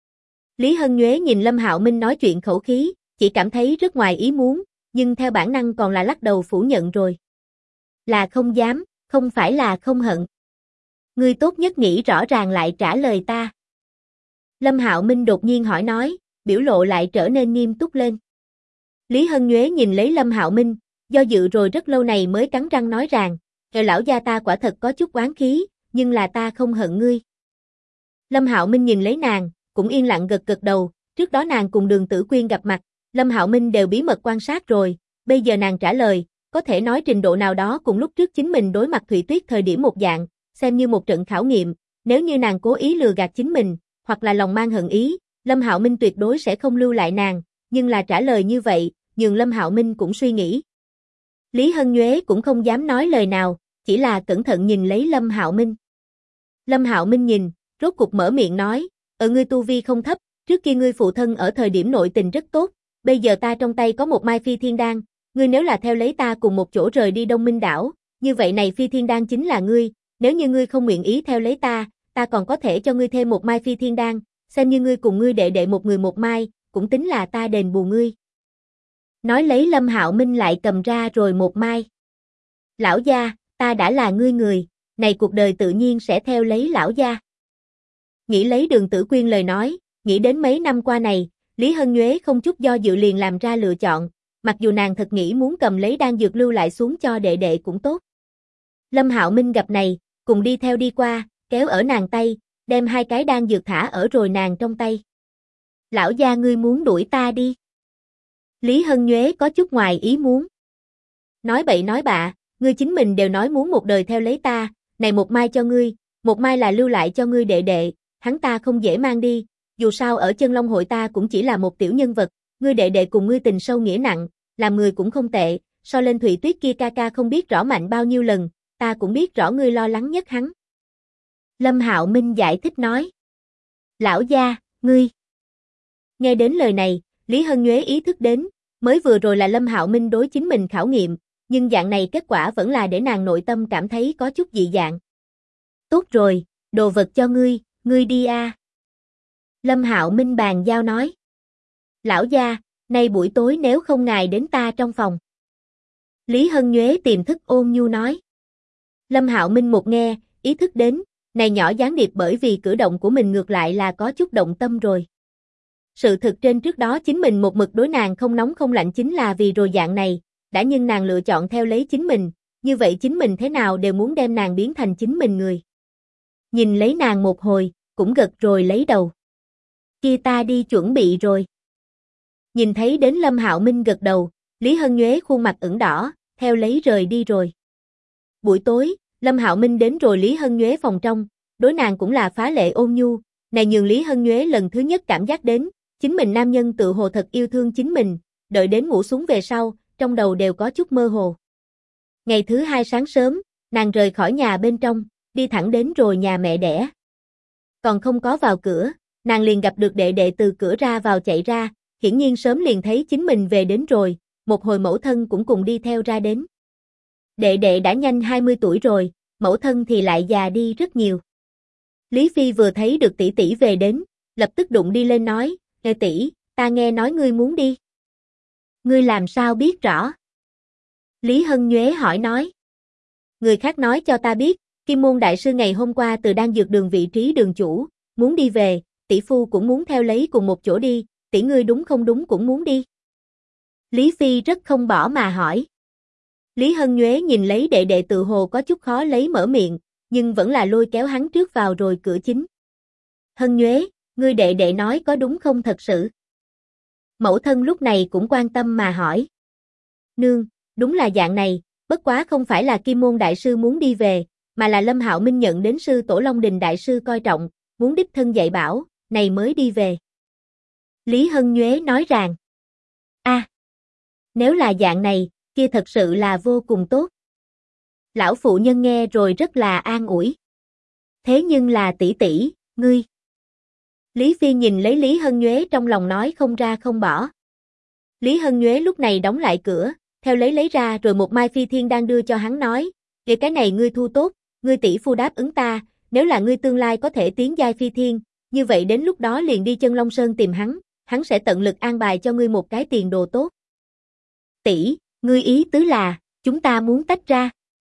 Lý Hân Nhuế nhìn Lâm Hạo Minh nói chuyện khẩu khí, chỉ cảm thấy rất ngoài ý muốn, nhưng theo bản năng còn là lắc đầu phủ nhận rồi. "Là không dám, không phải là không hận. Ngươi tốt nhất nghĩ rõ ràng lại trả lời ta." Lâm Hạo Minh đột nhiên hỏi nói, biểu lộ lại trở nên nghiêm túc lên. Lý Hân Nhuế nhìn lấy Lâm Hạo Minh, do dự rồi rất lâu này mới cắn răng nói rằng, "Lão gia ta quả thật có chút oán khí, nhưng là ta không hận ngươi." Lâm Hạo Minh nhìn lấy nàng, cũng yên lặng gật gật đầu, trước đó nàng cùng Đường Tử Quyên gặp mặt, Lâm Hạo Minh đều bí mật quan sát rồi, bây giờ nàng trả lời, có thể nói trình độ nào đó cùng lúc trước chính mình đối mặt Thụy Tuyết thời điểm một dạng, xem như một trận khảo nghiệm, nếu như nàng cố ý lừa gạt chính mình, hoặc là lòng mang hận ý, Lâm Hạo Minh tuyệt đối sẽ không lưu lại nàng, nhưng là trả lời như vậy, nhường Lâm Hạo Minh cũng suy nghĩ. Lý Hân Nhuế cũng không dám nói lời nào, chỉ là cẩn thận nhìn lấy Lâm Hạo Minh. Lâm Hạo Minh nhìn, rốt cục mở miệng nói, ngươi tu vi không thấp, trước kia ngươi phụ thân ở thời điểm nội tình rất tốt, bây giờ ta trong tay có một mai phi thiên đan, ngươi nếu là theo lấy ta cùng một chỗ rời đi Đông Minh đảo, như vậy này phi thiên đan chính là ngươi, nếu như ngươi không nguyện ý theo lấy ta còn có thể cho ngươi thêm một mai phi thiên đan, xem như ngươi cùng ngươi đệ đệ một người một mai, cũng tính là ta đền bù ngươi." Nói lấy Lâm Hạo Minh lại cầm ra rồi một mai. "Lão gia, ta đã là ngươi người, này cuộc đời tự nhiên sẽ theo lấy lão gia." Nghĩ lấy Đường Tử Quyên lời nói, nghĩ đến mấy năm qua này, Lý Hân Nhuế không chút do dự liền làm ra lựa chọn, mặc dù nàng thật nghĩ muốn cầm lấy đan dược lưu lại xuống cho đệ đệ cũng tốt. Lâm Hạo Minh gặp này, cùng đi theo đi qua, kéo ở nàng tay, đem hai cái đan dược thả ở rồi nàng trong tay. "Lão gia ngươi muốn đuổi ta đi." Lý Hân Nhuế có chút ngoài ý muốn. "Nói bậy nói bạ, ngươi chính mình đều nói muốn một đời theo lấy ta, này một mai cho ngươi, một mai là lưu lại cho ngươi đệ đệ, hắn ta không dễ mang đi, dù sao ở Chân Long hội ta cũng chỉ là một tiểu nhân vật, ngươi đệ đệ cùng ngươi tình sâu nghĩa nặng, làm người cũng không tệ, so lên Thụy Tuyết kia ca ca không biết rõ mạnh bao nhiêu lần, ta cũng biết rõ ngươi lo lắng nhất hắn. Lâm Hạo Minh giải thích nói. Lão gia, ngươi. Nghe đến lời này, Lý Hân Nhuế ý thức đến, mới vừa rồi là Lâm Hạo Minh đối chính mình khảo nghiệm, nhưng dạng này kết quả vẫn là để nàng nội tâm cảm thấy có chút dị dạng. Tốt rồi, đồ vật cho ngươi đi a. Lâm Hạo Minh bàn giao nói. Lão gia, nay buổi tối nếu không ngài đến ta trong phòng. Lý Hân Nhuế tìm thức ôn nhu nói. Lâm Hạo Minh một nghe, ý thức đến, này nhỏ gián điệp bởi vì cử động của mình ngược lại là có chút động tâm rồi. Sự thực trên trước đó chính mình một mực đối nàng không nóng không lạnh chính là vì rồi dạng này, đã nhưng nàng lựa chọn theo lấy chính mình, như vậy chính mình thế nào đều muốn đem nàng biến thành chính mình người. Nhìn lấy nàng một hồi, cũng gật rồi lấy đầu. Kia ta đi chuẩn bị rồi. Nhìn thấy đến Lâm Hạo Minh gật đầu, Lý Hân Nhuế khuôn mặt ửng đỏ, theo lấy rời đi rồi. Buổi tối, Lâm Hạo Minh đến rồi Lý Hân Nhuế phòng trong, đối nàng cũng là phá lệ ôn nhu, này nhường Lý Hân Nhuế lần thứ nhất cảm giác đến, chính mình nam nhân tự hồ thật yêu thương chính mình, đợi đến ngủ xuống về sau, trong đầu đều có chút mơ hồ. Ngày thứ hai sáng sớm, nàng rời khỏi nhà bên trong, đi thẳng đến rồi nhà mẹ đẻ. Còn không có vào cửa, nàng liền gặp được đệ đệ từ cửa ra vào chạy ra, hiển nhiên sớm liền thấy chính mình về đến rồi, một hồi mẫu thân cũng cùng đi theo ra đến. Đệ đệ đã nhanh 20 tuổi rồi, mẫu thân thì lại già đi rất nhiều. Lý Phi vừa thấy được tỷ tỷ về đến, lập tức đụng đi lên nói, "Nghe tỷ, ta nghe nói ngươi muốn đi." "Ngươi làm sao biết rõ?" Lý Hân Nhuế hỏi nói. "Người khác nói cho ta biết, Kim Môn Đại Sư ngày hôm qua từ Đan Dược Đường vị trí đường chủ, muốn đi về, tỷ phu cũng muốn theo lấy cùng một chỗ đi, tỷ ngươi đúng không đúng cũng muốn đi." Lý Phi rất không bỏ mà hỏi. Lý Hân Nhuế nhìn lấy đệ đệ tự hồ có chút khó lấy mở miệng, nhưng vẫn là lôi kéo hắn trước vào rồi cửa chính. "Hân Nhuế, ngươi đệ đệ nói có đúng không thật sự?" Mẫu thân lúc này cũng quan tâm mà hỏi. "Nương, đúng là dạng này, bất quá không phải là Kim Môn Đại Sư muốn đi về, mà là Lâm Hạo Minh nhận đến sư tổ Long Đình Đại Sư coi trọng, muốn đích thân dạy bảo, này mới đi về." Lý Hân Nhuế nói rằng. Nếu là dạng này, kia thật sự là vô cùng tốt. Lão phụ nhân nghe rồi rất là an ủi. "Thế nhưng là tỷ tỷ, ngươi." Lý Phi nhìn lấy Lý Hân Nhuế trong lòng nói không ra không bỏ. Lý Hân Nhuế lúc này đóng lại cửa, theo lấy ra rồi một mai phi thiên đang đưa cho hắn nói, "Vậy cái này ngươi thu tốt, ngươi tỷ phu đáp ứng ta, nếu là ngươi tương lai có thể tiến giai phi thiên, như vậy đến lúc đó liền đi Chân Long Sơn tìm hắn sẽ tận lực an bài cho ngươi một cái tiền đồ tốt." "Tỷ, ngươi ý tứ là, chúng ta muốn tách ra?"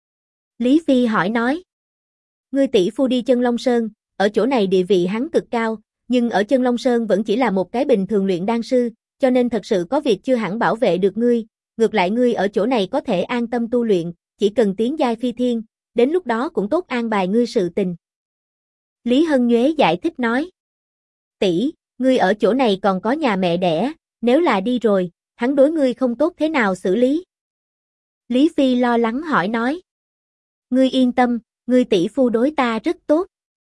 Lý Phi hỏi nói. "Ngươi tỷ phu đi Chân Long Sơn, ở chỗ này địa vị hắn cực cao, nhưng ở Chân Long Sơn vẫn chỉ là một cái bình thường luyện đan sư, cho nên thật sự có việc chưa hẳn bảo vệ được ngươi, ngược lại ngươi ở chỗ này có thể an tâm tu luyện, chỉ cần tiến giai phi thiên, đến lúc đó cũng tốt an bài ngươi sự tình." Lý Hân Nhuế giải thích nói. "Tỷ, ngươi ở chỗ này còn có nhà mẹ đẻ, nếu là đi rồi, hắn đối ngươi không tốt thế nào xử lý?" Lý Phi lo lắng hỏi nói. "Ngươi yên tâm, ngươi tỷ phu đối ta rất tốt."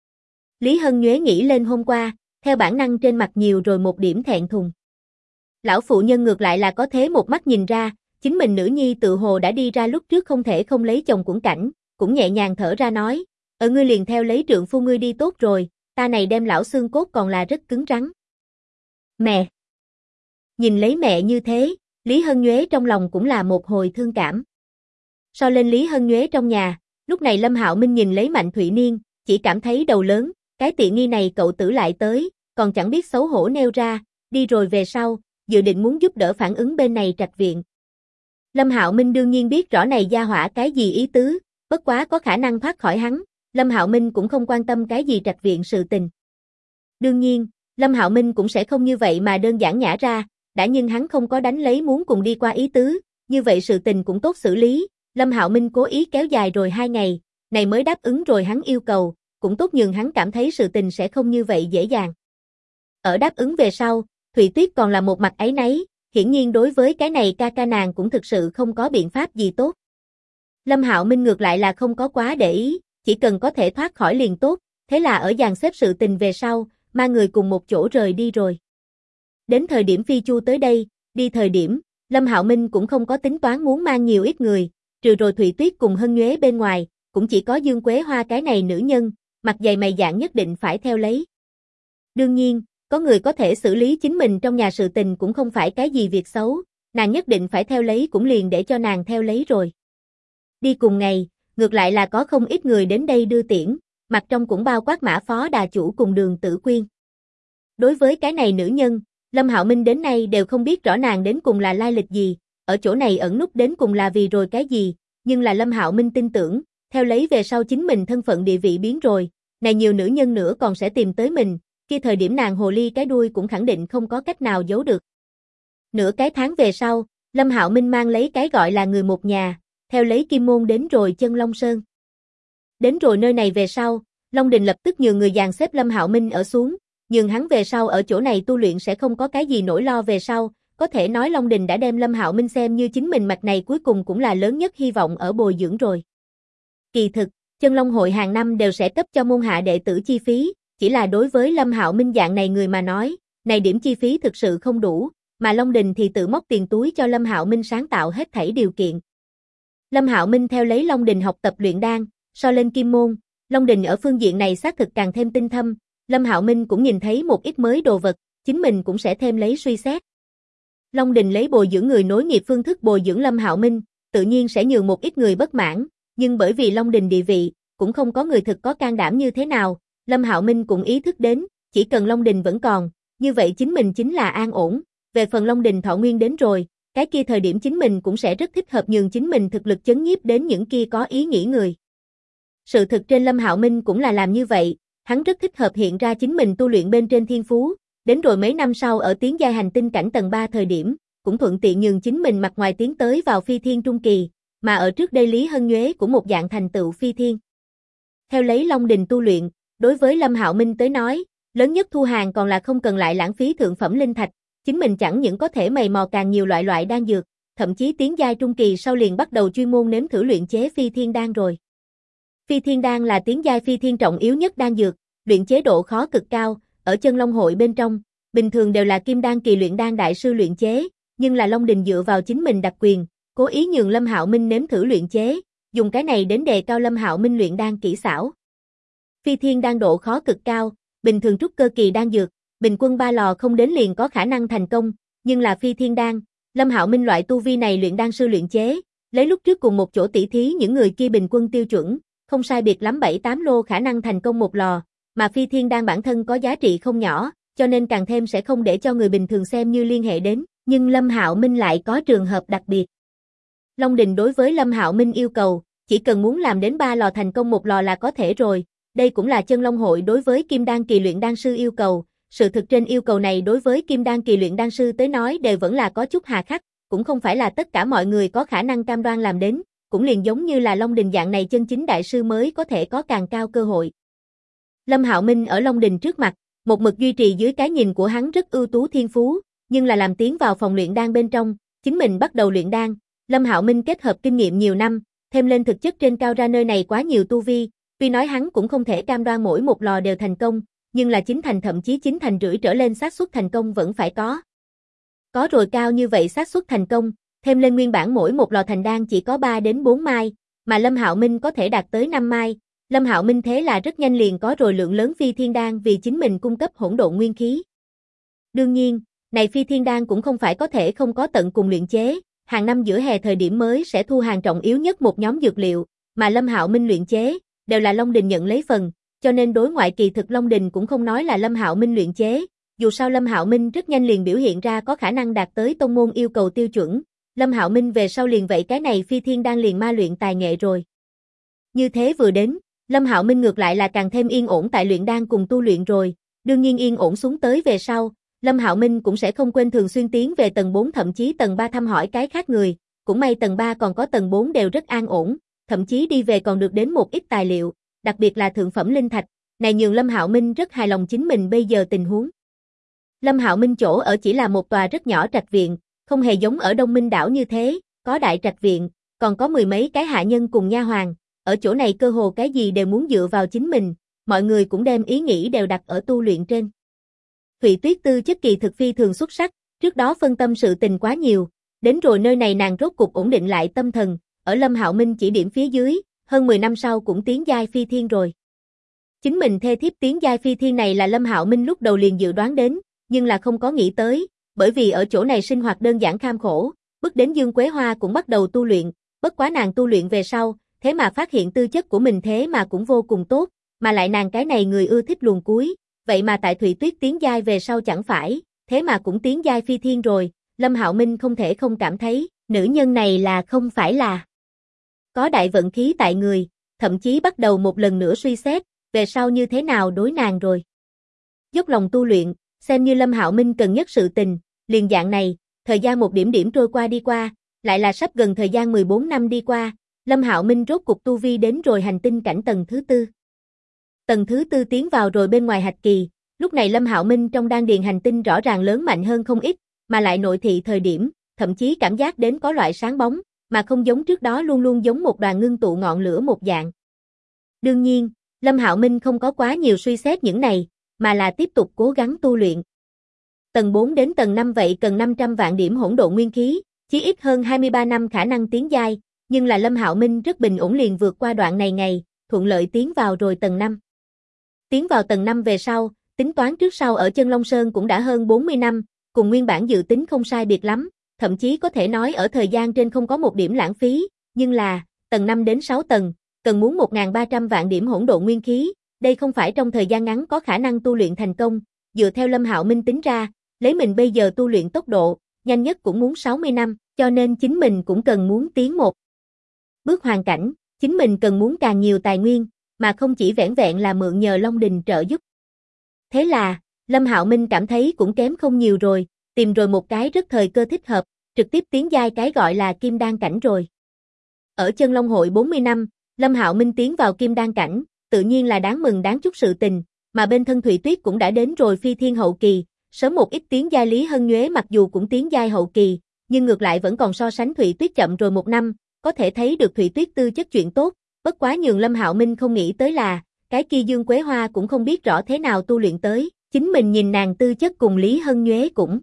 Lý Hân Nhuế nghĩ lên hôm qua, theo bản năng trên mặt nhiều rồi một điểm thẹn thùng. Lão phụ nhân ngược lại là có thế một mắt nhìn ra, chính mình nữ nhi tự hồ đã đi ra lúc trước không thể không lấy chồng cuỗng cảnh, cũng nhẹ nhàng thở ra nói, ngươi liền theo lấy trượng phu ngươi đi tốt rồi, ta này đem lão xương cốt còn là rất cứng rắn." "Mẹ." Nhìn lấy mẹ như thế, Lý Hân Nhuế trong lòng cũng là một hồi thương cảm. So lên Lý Hân Nhuế trong nhà, lúc này Lâm Hạo Minh nhìn lấy Mạnh Thụy Niên, chỉ cảm thấy đầu lớn, cái tiện nghi này cậu tử lại tới, còn chẳng biết xấu hổ nêu ra, đi rồi về sau, dự định muốn giúp đỡ phản ứng bên này trạch viện. Lâm Hạo Minh đương nhiên biết rõ này gia hỏa cái gì ý tứ, bất quá có khả năng thoát khỏi hắn, Lâm Hạo Minh cũng không quan tâm cái gì trạch viện sự tình. Đương nhiên, Lâm Hạo Minh cũng sẽ không như vậy mà đơn giản nhả ra, đã nhưng hắn không có đánh lấy muốn cùng đi qua ý tứ, như vậy sự tình cũng tốt xử lý, Lâm Hạo Minh cố ý kéo dài rồi 2 ngày, này mới đáp ứng rồi hắn yêu cầu, cũng tốt nhường hắn cảm thấy sự tình sẽ không như vậy dễ dàng. Ở đáp ứng về sau, Thụy Tuyết còn là một mặt áy náy, hiển nhiên đối với cái này ca ca nàng cũng thực sự không có biện pháp gì tốt. Lâm Hạo Minh ngược lại là không có quá để ý, chỉ cần có thể thoát khỏi liền tốt, thế là ở dàn xếp sự tình về sau, mang người cùng một chỗ rời đi rồi. Đến thời điểm Phi Chu tới đây, đi thời điểm, Lâm Hạo Minh cũng không có tính toán muốn mang nhiều ít người, trừ rồi Thụy Tuyết cùng Hân Nhuế bên ngoài, cũng chỉ có Dương Quế Hoa cái này nữ nhân, mặt dày mày dạn nhất định phải theo lấy. Đương nhiên, có người có thể xử lý chính mình trong nhà sự tình cũng không phải cái gì việc xấu, nàng nhất định phải theo lấy cũng liền để cho nàng theo lấy rồi. Đi cùng ngày, ngược lại là có không ít người đến đây đưa tiễn, mặt trong cũng bao quát Mã Phó Đà Chủ cùng Đường Tử Quyên. Đối với cái này nữ nhân, Lâm Hạo Minh đến nay đều không biết rõ nàng đến cùng là lai lịch gì, ở chỗ này ẩn núp đến cùng là vì rồi cái gì, nhưng là Lâm Hạo Minh tin tưởng, theo lấy về sau chính mình thân phận địa vị biến rồi, này nhiều nữ nhân nữa còn sẽ tìm tới mình, khi thời điểm nàng hồ ly cái đuôi cũng khẳng định không có cách nào giấu được. Nửa cái tháng về sau, Lâm Hạo Minh mang lấy cái gọi là người một nhà, theo lấy Kim Môn đến rồi Chân Long Sơn. Đến rồi nơi này về sau, Long Đình lập tức nhường người dàn xếp Lâm Hạo Minh ở xuống, nhường hắn về sau ở chỗ này tu luyện sẽ không có cái gì nỗi lo về sau, có thể nói Long Đình đã đem Lâm Hạo Minh xem như chính mình mạch này cuối cùng cũng là lớn nhất hy vọng ở bồi dưỡng rồi. Kỳ thực, Chân Long hội hàng năm đều sẽ cấp cho môn hạ đệ tử chi phí, chỉ là đối với Lâm Hạo Minh dạng này người mà nói, này điểm chi phí thực sự không đủ, mà Long Đình thì tự móc tiền túi cho Lâm Hạo Minh sáng tạo hết thảy điều kiện. Lâm Hạo Minh theo lấy Long Đình học tập luyện đan, so lên Kim Môn, Long Đình ở phương diện này xác thực càng thêm tinh thâm, Lâm Hạo Minh cũng nhìn thấy một ít mới đồ vật, chính mình cũng sẽ thêm lấy suy xét. Long Đình lấy bồi dưỡng người nối nghiệp phương thức bồi dưỡng Lâm Hạo Minh, tự nhiên sẽ nhường một ít người bất mãn, nhưng bởi vì Long Đình địa vị, cũng không có người thực có can đảm như thế nào, Lâm Hạo Minh cũng ý thức đến, chỉ cần Long Đình vẫn còn, như vậy chính mình chính là an ổn, về phần Long Đình thọ nguyên đến rồi, cái kia thời điểm chính mình cũng sẽ rất thích hợp nhường chính mình thực lực chấn nhiếp đến những kia có ý nghĩ người. Sự thực trên Lâm Hạo Minh cũng là làm như vậy, hắn rất thích hợp hiện ra chính mình tu luyện bên trên thiên phú, đến rồi mấy năm sau ở tiến giai hành tinh cảnh tầng 3 thời điểm, cũng thuận tiện nhường chính mình mặt ngoài tiến tới vào phi thiên trung kỳ, mà ở trước đây Lý Hân Nhuế cũng một dạng thành tựu phi thiên. Theo lấy Long Đình tu luyện, đối với Lâm Hạo Minh tới nói, lớn nhất thu hàng còn là không cần lại lãng phí thượng phẩm linh thạch, chính mình chẳng những có thể mày mò càng nhiều loại đan dược, thậm chí tiến giai trung kỳ sau liền bắt đầu chuyên môn nếm thử luyện chế phi thiên đan rồi. Phi thiên đan là tiến giai phi thiên trọng yếu nhất đan dược, luyện chế độ khó cực cao, ở Chân Long hội bên trong, bình thường đều là kim đan kỳ luyện đan đại sư luyện chế, nhưng là Long Đình dựa vào chính mình đặc quyền, cố ý nhường Lâm Hạo Minh nếm thử luyện chế, dùng cái này đến đề cao Lâm Hạo Minh luyện đan kỹ xảo. Phi thiên đan độ khó cực cao, bình thường trúc cơ kỳ đan dược, bình quân 3 lò không đến liền có khả năng thành công, nhưng là phi thiên đan, Lâm Hạo Minh loại tu vi này luyện đan sư luyện chế, lấy lúc trước cùng một chỗ tỉ thí những người kia bình quân tiêu chuẩn, không sai biệt lắm 7-8 lô khả năng thành công một lò, mà phi thiên đan bản thân có giá trị không nhỏ, cho nên càng thêm sẽ không để cho người bình thường xem như liên hệ đến, nhưng Lâm Hạo Minh lại có trường hợp đặc biệt. Long Đình đối với Lâm Hạo Minh yêu cầu, chỉ cần muốn làm đến 3 lò thành công một lò là có thể rồi, đây cũng là Chân Long hội đối với kim đan kỳ luyện đan sư yêu cầu, sự thực trên yêu cầu này đối với kim đan kỳ luyện đan sư tới nói đều vẫn là có chút hà khắc, cũng không phải là tất cả mọi người có khả năng cam đoan làm đến, cũng liền giống như là Long Đình dạng này chân chính đại sư mới có thể có càng cao cơ hội. Lâm Hạo Minh ở Long Đình trước mặt, một mực duy trì dưới cái nhìn của hắn rất ưu tú thiên phú, nhưng là làm tiến vào phòng luyện đan bên trong, chính mình bắt đầu luyện đan, Lâm Hạo Minh kết hợp kinh nghiệm nhiều năm, thêm lên thực chất trên cao ra nơi này quá nhiều tu vi, tuy nói hắn cũng không thể cam đoan mỗi một lò đều thành công, nhưng là 9 thành thậm chí 9 thành rưỡi trở lên xác suất thành công vẫn phải có. Có rồi cao như vậy xác suất thành công, thêm lên nguyên bản mỗi một lò thành đan chỉ có 3 đến 4 mai, mà Lâm Hạo Minh có thể đạt tới 5 mai. Lâm Hạo Minh thế là rất nhanh liền có rồi lượng lớn phi thiên đan vì chính mình cung cấp hỗn độn nguyên khí. Đương nhiên, này phi thiên đan cũng không phải có thể không có tận cùng luyện chế, hàng năm giữa hè thời điểm mới sẽ thu hàng trọng yếu nhất một nhóm dược liệu, mà Lâm Hạo Minh luyện chế, đều là Long Đình nhận lấy phần, cho nên đối ngoại kỳ thực Long Đình cũng không nói là Lâm Hạo Minh luyện chế, dù sao Lâm Hạo Minh rất nhanh liền biểu hiện ra có khả năng đạt tới tông môn yêu cầu tiêu chuẩn, Lâm Hạo Minh về sau liền vậy cái này phi thiên đan liền ma luyện tài nghệ rồi. Như thế vừa đến, Lâm Hạo Minh ngược lại là càng thêm yên ổn tại luyện đan cùng tu luyện rồi, đương nhiên yên ổn xuống tới về sau, Lâm Hạo Minh cũng sẽ không quên thường xuyên tiến về tầng 4 thậm chí tầng 3 thăm hỏi cái khác người, cũng may tầng 3 còn có tầng 4 đều rất an ổn, thậm chí đi về còn được đến một ít tài liệu, đặc biệt là thượng phẩm linh thạch, này nhường Lâm Hạo Minh rất hài lòng chính mình bây giờ tình huống. Lâm Hạo Minh chỗ ở chỉ là một tòa rất nhỏ trạch viện, không hề giống ở Đông Minh đảo như thế, có đại trạch viện, còn có 10 mấy cái hạ nhân cùng nha hoàn, ở chỗ này cơ hồ cái gì đều muốn dựa vào chính mình, mọi người cũng đem ý nghĩ đều đặt ở tu luyện trên. Thụy Tuyết tư chất kỳ thực phi thường xuất sắc, trước đó phân tâm sự tình quá nhiều, đến rồi nơi này nàng rốt cục ổn định lại tâm thần, ở Lâm Hạo Minh chỉ điểm phía dưới, hơn 10 năm sau cũng tiến giai phi thiên rồi. Chính mình thê thiếp tiến giai phi thiên này là Lâm Hạo Minh lúc đầu liền dự đoán đến, nhưng là không có nghĩ tới, bởi vì ở chỗ này sinh hoạt đơn giản kham khổ, bước đến Dương Quế Hoa cũng bắt đầu tu luyện, bất quá nàng tu luyện về sau, thế mà phát hiện tư chất của mình thế mà cũng vô cùng tốt, mà lại nàng cái này người ưa thích luồn cuối, vậy mà tại Thụy Tuyết tiến giai về sau chẳng phải, thế mà cũng tiến giai phi thiên rồi, Lâm Hạo Minh không thể không cảm thấy, nữ nhân này là không phải là có đại vận khí tại người, thậm chí bắt đầu một lần nữa suy xét, về sau như thế nào đối nàng rồi. Dốc lòng tu luyện, xem như Lâm Hạo Minh cần nhất sự tình, liền dạng này, thời gian một điểm điểm trôi qua đi qua, lại là sắp gần thời gian 14 năm đi qua, Lâm Hạo Minh rốt cục tu vi đến rồi hành tinh cảnh tầng thứ tư. Tầng thứ tư tiến vào rồi bên ngoài hạch kỳ, lúc này Lâm Hạo Minh trong đan điền hành tinh rõ ràng lớn mạnh hơn không ít, mà lại nội thị thời điểm, thậm chí cảm giác đến có loại sáng bóng, mà không giống trước đó luôn luôn giống một đoàn ngưng tụ ngọn lửa một dạng. Đương nhiên, Lâm Hạo Minh không có quá nhiều suy xét những này, mà là tiếp tục cố gắng tu luyện. Tầng 4 đến tầng 5 vậy cần 500 vạn điểm hỗn độn nguyên khí, chí ít hơn 23 năm khả năng tiến giai, nhưng là Lâm Hạo Minh rất bình ổn liền vượt qua đoạn này ngày, thuận lợi tiến vào rồi tầng 5. Tiến vào tầng 5 về sau, tính toán trước sau ở Chân Long Sơn cũng đã hơn 40 năm, cùng nguyên bản dự tính không sai biệt lắm, thậm chí có thể nói ở thời gian trên không có một điểm lãng phí, nhưng là, tầng 5 đến 6 tầng, cần muốn 1.300 vạn điểm hỗn độn nguyên khí, đây không phải trong thời gian ngắn có khả năng tu luyện thành công, dựa theo Lâm Hạo Minh tính ra, lấy mình bây giờ tu luyện tốc độ, nhanh nhất cũng muốn 60 năm, cho nên chính mình cũng cần muốn tiến một bước hoàn cảnh, chính mình cần muốn càng nhiều tài nguyên, mà không chỉ vẻn vẹn là mượn nhờ Long Đình trợ giúp. Thế là, Lâm Hạo Minh cảm thấy cũng kém không nhiều rồi, tìm rồi một cái rất thời cơ thích hợp, trực tiếp tiến giai cái gọi là Kim Đan cảnh rồi. Ở Chân Long hội 40 năm, Lâm Hạo Minh tiến vào Kim Đan cảnh, tự nhiên là đáng mừng đáng chúc sự tình, mà bên thân Thụy Tuyết cũng đã đến rồi phi thiên hậu kỳ, sớm một ít tiến giai Lý Hân Nhuế mặc dù cũng tiến giai hậu kỳ, nhưng ngược lại vẫn còn so sánh Thụy Tuyết chậm rồi một năm, có thể thấy được Thụy Tuyết tư chất chuyện tốt, bất quá nhường Lâm Hạo Minh không nghĩ tới là, cái kia Dương Quế Hoa cũng không biết rõ thế nào tu luyện tới, chính mình nhìn nàng tư chất cùng Lý Hân Nhuế cũng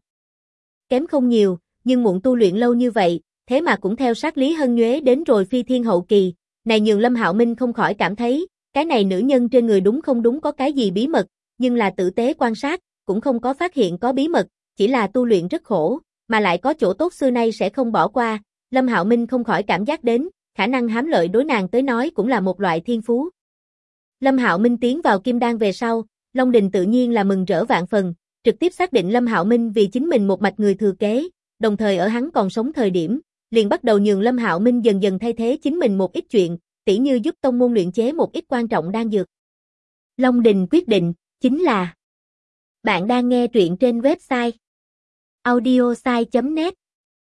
kém không nhiều, nhưng muộn tu luyện lâu như vậy, thế mà cũng theo sát Lý Hân Nhuế đến rồi phi thiên hậu kỳ, này nhường Lâm Hạo Minh không khỏi cảm thấy, cái này nữ nhân trên người đúng không đúng có cái gì bí mật, nhưng là tử tế quan sát, cũng không có phát hiện có bí mật, chỉ là tu luyện rất khổ, mà lại có chỗ tốt xưa nay sẽ không bỏ qua, Lâm Hạo Minh không khỏi cảm giác đến, khả năng hám lợi đối nàng tới nói cũng là một loại thiên phú. Lâm Hạo Minh tiến vào Kim Đan về sau, Long Đình tự nhiên là mừng rỡ vạn phần, trực tiếp xác định Lâm Hạo Minh vì chính mình một mạch người thừa kế, đồng thời ở hắn còn sống thời điểm, liền bắt đầu nhường Lâm Hạo Minh dần dần thay thế chính mình một ít chuyện, tỉ như giúp tông môn luyện chế một ít quan trọng đan dược. Long Đình quyết định, chính là bạn đang nghe truyện trên website audiosai.net.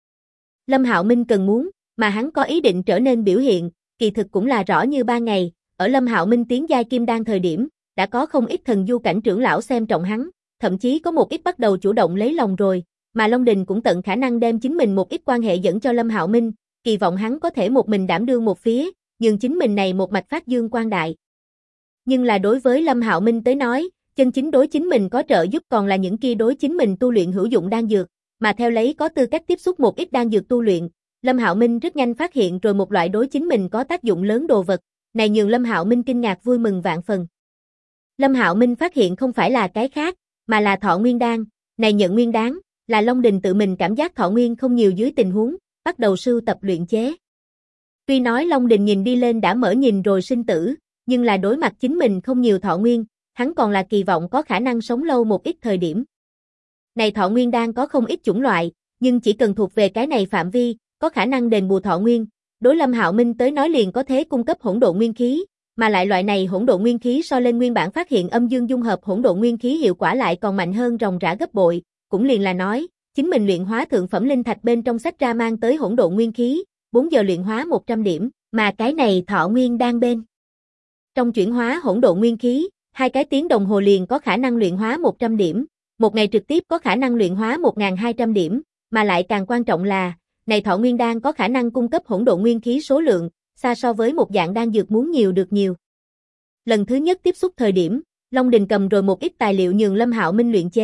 Lâm Hạo Minh cần muốn, mà hắn có ý định trở nên biểu hiện, kỳ thực cũng là rõ như ban ngày, ở Lâm Hạo Minh tiến giai Kim Đan thời điểm, đã có không ít thần du cảnh trưởng lão xem trọng hắn, thậm chí có một ít bắt đầu chủ động lấy lòng rồi, mà Long Đình cũng tận khả năng đem chính mình một ít quan hệ dẫn cho Lâm Hạo Minh, kỳ vọng hắn có thể một mình đảm đương một phía, nhưng chính mình này một mạch phát dương quang đại. Nhưng là đối với Lâm Hạo Minh tới nói, chân chính đối chính mình có trợ giúp còn là những kia đối chính mình tu luyện hữu dụng đan dược, mà theo lấy có tư cách tiếp xúc một ít đan dược tu luyện, Lâm Hạo Minh rất nhanh phát hiện rồi một loại đối chính mình có tác dụng lớn đồ vật, này nhường Lâm Hạo Minh kinh ngạc vui mừng vạn phần. Lâm Hạo Minh phát hiện không phải là cái khác, mà là thọ nguyên đan, này nhận nguyên đan, là Long Đình tự mình cảm giác thọ nguyên không nhiều dưới tình huống, bắt đầu sưu tập luyện chế. Tuy nói Long Đình nhìn đi lên đã mở nhìn rồi sinh tử, nhưng là đối mặt chính mình không nhiều thọ nguyên, hắn còn là kỳ vọng có khả năng sống lâu một ít thời điểm. Này thọ nguyên đan có không ít chủng loại, nhưng chỉ cần thuộc về cái này phạm vi, có khả năng đền bù thọ nguyên, đối Lâm Hạo Minh tới nói liền có thể cung cấp hỗn độn nguyên khí, mà lại loại này hỗn độn nguyên khí so lên nguyên bản phát hiện âm dương dung hợp hỗn độn nguyên khí hiệu quả lại còn mạnh hơn ròng rã gấp bội, cũng liền là nói, chính mình luyện hóa thượng phẩm linh thạch bên trong sách ra mang tới hỗn độn nguyên khí, 4 giờ luyện hóa 100 điểm, mà cái này thọ nguyên đang bên trong chuyển hóa hỗn độn nguyên khí, 2 cái tiếng đồng hồ liền có khả năng luyện hóa 100 điểm, một ngày trực tiếp có khả năng luyện hóa 1.200 điểm, mà lại càng quan trọng là, này thọ nguyên đan có khả năng cung cấp hỗn độn nguyên khí số lượng, xa so với một dạng đan dược muốn nhiều được nhiều. Lần thứ nhất tiếp xúc thời điểm, Long Đình cầm rồi một ít tài liệu nhường Lâm Hạo Minh luyện chế,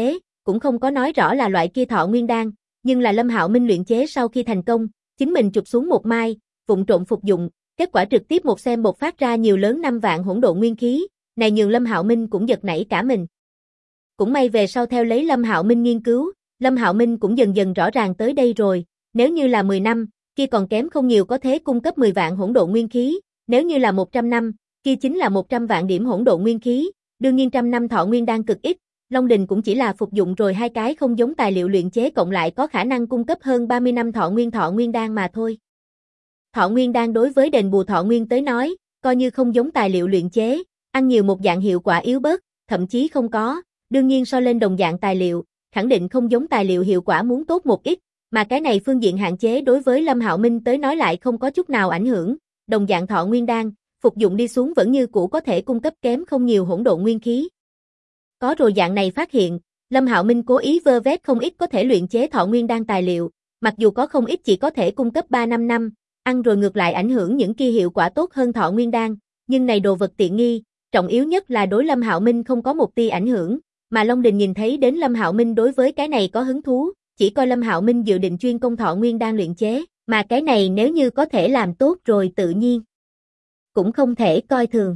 cũng không có nói rõ là loại kia thọ nguyên đan, nhưng là Lâm Hạo Minh luyện chế sau khi thành công, chính mình chụp xuống một mai, vụng trộm phục dụng, kết quả trực tiếp một xem bộc phát ra nhiều lớn 5 vạn hỗn độn nguyên khí, này nhường Lâm Hạo Minh cũng giật nảy cả mình. Cũng may về sau theo lấy Lâm Hạo Minh nghiên cứu, Lâm Hạo Minh cũng dần dần rõ ràng tới đây rồi, nếu như là 10 năm, kia còn kém không nhiều có thể cung cấp 10 vạn hỗn độn nguyên khí, nếu như là 100 năm, kia chính là 100 vạn điểm hỗn độn nguyên khí, đương nhiên trăm năm thọ nguyên đan cực ít, Long Đình cũng chỉ là phục dụng rồi hai cái không giống tài liệu luyện chế cộng lại có khả năng cung cấp hơn 30 năm thọ nguyên đan mà thôi. Thọ nguyên đan đối với đền bù thọ nguyên tới nói, coi như không giống tài liệu luyện chế, ăn nhiều một dạng hiệu quả yếu bớt, thậm chí không có, đương nhiên so lên đồng dạng tài liệu, khẳng định không giống tài liệu hiệu quả muốn tốt một ít, mà cái này phương diện hạn chế đối với Lâm Hạo Minh tới nói lại không có chút nào ảnh hưởng, đồng dạng thọ nguyên đan, phục dụng đi xuống vẫn như cũ có thể cung cấp kém không nhiều hỗn độn nguyên khí. Có rồi dạng này phát hiện, Lâm Hạo Minh cố ý vơ vét không ít có thể luyện chế thọ nguyên đan tài liệu, mặc dù có không ít chỉ có thể cung cấp 3-5 năm, ăn rồi ngược lại ảnh hưởng những kia hiệu quả tốt hơn thọ nguyên đan, nhưng này đồ vật tiện nghi, trọng yếu nhất là đối Lâm Hạo Minh không có một tia ảnh hưởng, mà Long Đình nhìn thấy đến Lâm Hạo Minh đối với cái này có hứng thú, chỉ coi Lâm Hạo Minh dự định chuyên công thọ nguyên đan luyện chế, mà cái này nếu như có thể làm tốt rồi tự nhiên cũng không thể coi thường.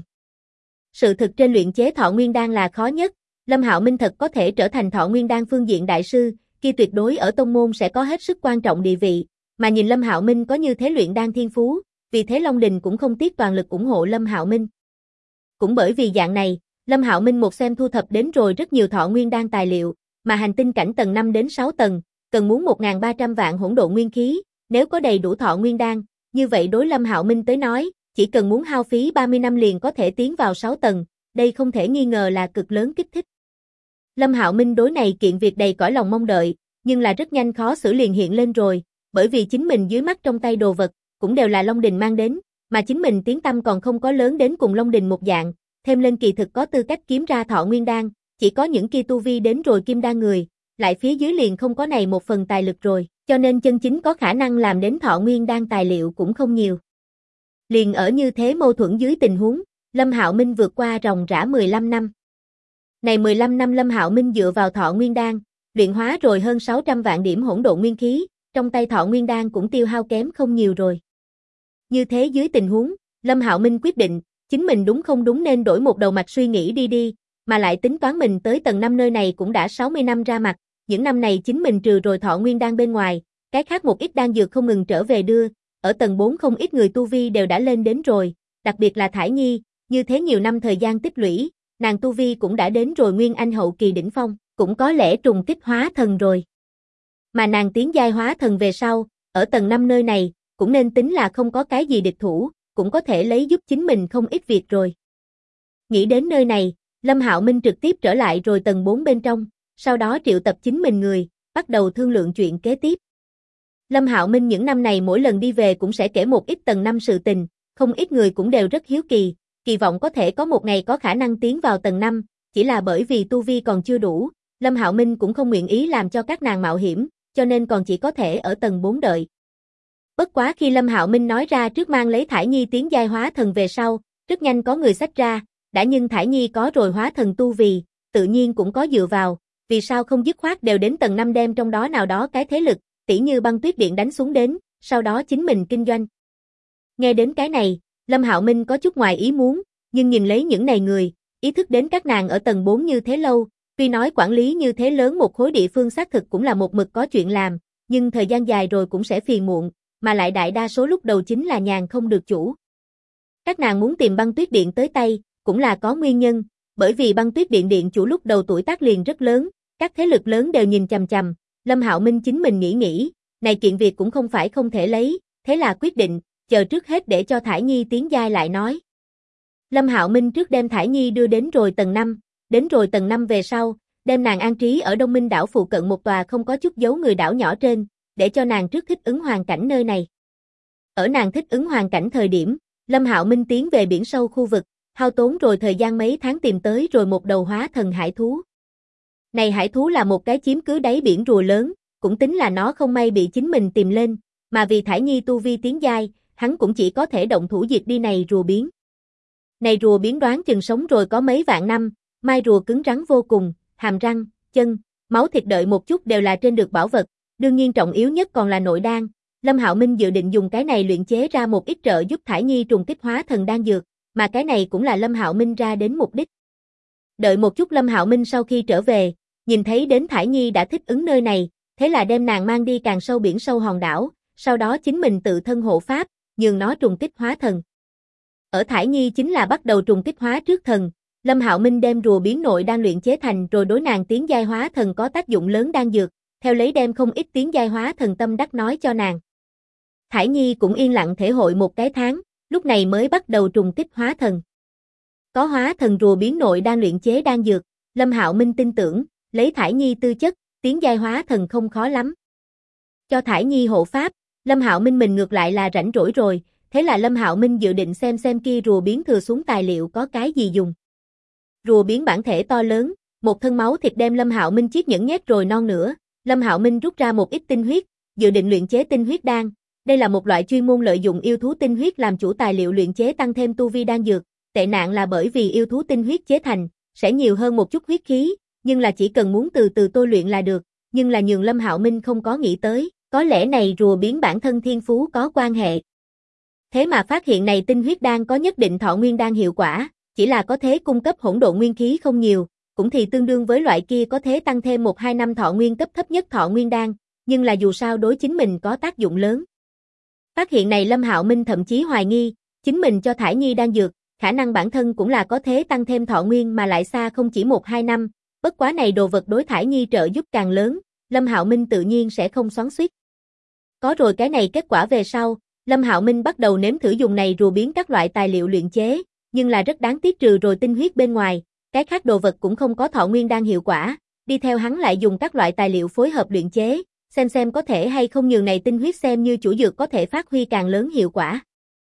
Sự thực trên luyện chế thọ nguyên đan là khó nhất, Lâm Hạo Minh thật có thể trở thành thọ nguyên đan phương diện đại sư, kia tuyệt đối ở tông môn sẽ có hết sức quan trọng địa vị, mà nhìn Lâm Hạo Minh có như thế luyện đan thiên phú, vì thế Long Đình cũng không tiếc toàn lực ủng hộ Lâm Hạo Minh. Cũng bởi vì dạng này, Lâm Hạo Minh một xem thu thập đến rồi rất nhiều thọ nguyên đan tài liệu, mà hành tinh cảnh tầng 5 đến 6 tầng, cần muốn 1.300 vạn hỗn độn nguyên khí, nếu có đầy đủ thọ nguyên đan, như vậy đối Lâm Hạo Minh tới nói, chỉ cần muốn hao phí 30 năm liền có thể tiến vào 6 tầng, đây không thể nghi ngờ là cực lớn kích thích. Lâm Hạo Minh đối này kiện việc đầy cõi lòng mong đợi, nhưng là rất nhanh khó xử liền hiện lên rồi, bởi vì chính mình dưới mắt trong tay đồ vật, cũng đều là Long Đình mang đến, mà chính mình tiếng tăm còn không có lớn đến cùng Long Đình một dạng, thêm lên kỳ thực có tư cách kiếm ra thọ nguyên đan, chỉ có những kia tu vi đến rồi kim đan người, lại phía dưới liền không có này một phần tài lực rồi, cho nên chân chính có khả năng làm đến thọ nguyên đan tài liệu cũng không nhiều. Liền ở như thế mâu thuẫn dưới tình huống, Lâm Hạo Minh vượt qua ròng rã 15 năm. Này 15 năm Lâm Hạo Minh dựa vào thọ nguyên đan, luyện hóa rồi hơn 600 vạn điểm hỗn độn nguyên khí, trong tay thọ nguyên đan cũng tiêu hao kém không nhiều rồi. Như thế dưới tình huống, Lâm Hạo Minh quyết định, chính mình đúng không đúng nên đổi một đầu mạch suy nghĩ đi, mà lại tính toán mình tới tầng 5 nơi này cũng đã 60 năm ra mặt, những năm này chính mình trừ rồi thọ nguyên đan bên ngoài, cái khác một ít đan dược không ngừng trở về đưa, ở tầng 4 không ít người tu vi đều đã lên đến rồi, đặc biệt là Thải Nhi, như thế nhiều năm thời gian tích lũy, nàng tu vi cũng đã đến rồi nguyên anh hậu kỳ đỉnh phong, cũng có lẽ trùng kích hóa thần rồi. Mà nàng tiến giai hóa thần về sau, ở tầng 5 nơi này, cũng nên tính là không có cái gì địch thủ, cũng có thể lấy giúp chính mình không ít việc rồi. Nghĩ đến nơi này, Lâm Hạo Minh trực tiếp trở lại rồi tầng 4 bên trong, sau đó triệu tập chính mình người, bắt đầu thương lượng chuyện kế tiếp. Lâm Hạo Minh những năm này mỗi lần đi về cũng sẽ kể một ít tầng 5 sự tình, không ít người cũng đều rất hiếu kỳ, kỳ vọng có thể có một ngày có khả năng tiến vào tầng 5, chỉ là bởi vì tu vi còn chưa đủ, Lâm Hạo Minh cũng không nguyện ý làm cho các nàng mạo hiểm, cho nên còn chỉ có thể ở tầng 4 đợi. Bất quá khi Lâm Hạo Minh nói ra trước mang lấy Thải Nhi tiến giai hóa thần về sau, rất nhanh có người xách ra, đã nhưng Thải Nhi có rồi hóa thần tu vi, tự nhiên cũng có dựa vào, vì sao không dứt khoát đều đến tầng 5 đem trong đó nào đó cái thế lực, tỉ như Băng Tuyết Điện đánh xuống đến, sau đó chính mình kinh doanh. Nghe đến cái này, Lâm Hạo Minh có chút ngoài ý muốn, nhưng nhìn lấy những này người, ý thức đến các nàng ở tầng 4 như thế lâu, tuy nói quản lý như thế lớn một khối địa phương xác thực cũng là một mực có chuyện làm, nhưng thời gian dài rồi cũng sẽ phiền muộn, mà lại đại đa số lúc đầu chính là nhàn không được chủ. Các nàng muốn tìm Băng Tuyết Điện tới tay, cũng là có nguyên nhân, bởi vì Băng Tuyết Điện điện chủ lúc đầu tuổi tác liền rất lớn, các thế lực lớn đều nhìn chằm chằm, Lâm Hạo Minh chính mình nghĩ, này kiện việc cũng không phải không thể lấy, thế là quyết định, chờ trước hết để cho Thải Nhi tiến giai lại nói. Lâm Hạo Minh trước đem Thải Nhi đưa đến rồi tầng 5, đến rồi tầng 5 về sau, đem nàng an trí ở Đông Minh đảo phụ cận một tòa không có chút dấu người đảo nhỏ trên, để cho nàng trước thích ứng hoàn cảnh nơi này. Ở nàng thích ứng hoàn cảnh thời điểm, Lâm Hạo Minh tiến về biển sâu khu vực, hao tốn rồi thời gian mấy tháng tìm tới rồi một đầu hóa thần hải thú. Này hải thú là một cái chiếm cứ đáy biển rùa lớn, cũng tính là nó không may bị chính mình tìm lên, mà vì Thải Nhi tu vi tiến giai, hắn cũng chỉ có thể động thủ diệt đi này rùa biến. Này rùa biến đoán chừng sống rồi có mấy vạn năm, mai rùa cứng rắn vô cùng, hàm răng, chân, máu thịt đợi một chút đều là trên được bảo vật, đương nhiên trọng yếu nhất còn là nội đan. Lâm Hạo Minh dự định dùng cái này luyện chế ra một ít trợ giúp Thải Nhi trùng kích hóa thần đan dược, mà cái này cũng là Lâm Hạo Minh ra đến mục đích. Đợi một chút Lâm Hạo Minh sau khi trở về, nhìn thấy đến Thải Nhi đã thích ứng nơi này, thế là đem nàng mang đi càng sâu biển sâu hòn đảo, sau đó chính mình tự thân hộ pháp, nhường nó trùng kích hóa thần. Ở Thải Nhi chính là bắt đầu trùng kích hóa trước thần, Lâm Hạo Minh đem rùa biến nội đan luyện chế thành rồi đối nàng tiến giai hóa thần có tác dụng lớn đan dược, theo lấy đem không ít tiến giai hóa thần tâm đắc nói cho nàng. Thải Nhi cũng yên lặng thể hội một cái tháng, lúc này mới bắt đầu trùng kích hóa thần. Có hóa thần rùa biến nội đan luyện chế đan dược, Lâm Hạo Minh tin tưởng, lấy Thải Nhi tư chất, tiến giai hóa thần không khó lắm. Cho Thải Nhi hộ pháp, Lâm Hạo Minh mình ngược lại là rảnh rỗi rồi, thế là Lâm Hạo Minh dự định xem kia rùa biến thừa xuống tài liệu có cái gì dùng. Rùa biến bản thể to lớn, một thân máu thịt đem Lâm Hạo Minh chiếc nhẫn nhét rồi non nữa, Lâm Hạo Minh rút ra một ít tinh huyết, dự định luyện chế tinh huyết đan. Đây là một loại chuyên môn lợi dụng yêu thú tinh huyết làm chủ tài liệu luyện chế tăng thêm tu vi đan dược, tệ nạn là bởi vì yêu thú tinh huyết chế thành, sẽ nhiều hơn một chút huyết khí, nhưng là chỉ cần muốn từ từ tôi luyện là được, nhưng là nhường Lâm Hạo Minh không có nghĩ tới, có lẽ này rùa biến bản thân thiên phú có quan hệ. Thế mà phát hiện này tinh huyết đan có nhất định thọ nguyên đan hiệu quả, chỉ là có thế cung cấp hỗn độn nguyên khí không nhiều, cũng thì tương đương với loại kia có thế tăng thêm 1-2 năm thọ nguyên cấp thấp nhất thọ nguyên đan, nhưng là dù sao đối chính mình có tác dụng lớn. Phát hiện này Lâm Hạo Minh thậm chí hoài nghi, chính mình cho Thải Nhi đan dược, khả năng bản thân cũng là có thế tăng thêm thọ nguyên mà lại xa không chỉ 1-2 năm, bất quá này đồ vật đối Thải Nhi trợ giúp càng lớn, Lâm Hạo Minh tự nhiên sẽ không xoắn xuýt. Có rồi cái này kết quả về sau, Lâm Hạo Minh bắt đầu nếm thử dùng này rùa biến các loại tài liệu luyện chế, nhưng là rất đáng tiếc trừ rồi tinh huyết bên ngoài, cái khác đồ vật cũng không có thọ nguyên đan hiệu quả, đi theo hắn lại dùng các loại tài liệu phối hợp luyện chế, xem có thể hay không nhường này tinh huyết xem như chủ dược có thể phát huy càng lớn hiệu quả.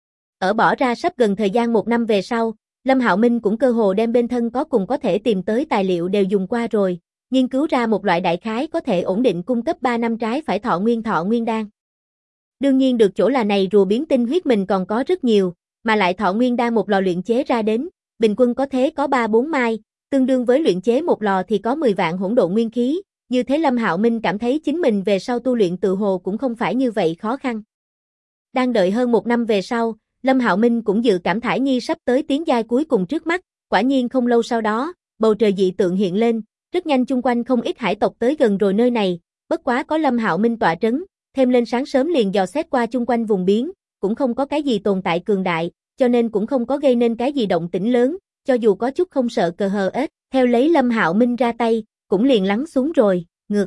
Ở bỏ ra sắp gần thời gian 1 năm về sau, Lâm Hạo Minh cũng cơ hồ đem bên thân có cùng có thể tìm tới tài liệu đều dùng qua rồi, nghiên cứu ra một loại đại khái có thể ổn định cung cấp 3 năm trái phải thọ nguyên đan. Đương nhiên được chỗ là này rùa biến tinh huyết mình còn có rất nhiều, mà lại thọ nguyên đan một lò luyện chế ra đến, bình quân có thế có 3-4 mai, tương đương với luyện chế một lò thì có 10 vạn hỗn độn nguyên khí, như thế Lâm Hạo Minh cảm thấy chính mình về sau tu luyện tự hồ cũng không phải như vậy khó khăn. Đang đợi hơn 1 năm về sau, Lâm Hạo Minh cũng dự cảm Thải Nhi sắp tới tiến giai cuối cùng trước mắt, quả nhiên không lâu sau đó, bầu trời dị tượng hiện lên, rất nhanh chung quanh không ít hải tộc tới gần rồi nơi này, bất quá có Lâm Hạo Minh tọa trấn, thêm lên sáng sớm liền dò xét qua chung quanh vùng biến, cũng không có cái gì tồn tại cường đại, cho nên cũng không có gây nên cái gì động tĩnh lớn, cho dù có chút không sợ cờ hờ ếch, theo lấy Lâm Hạo Minh ra tay, cũng liền lắng xuống rồi, ngược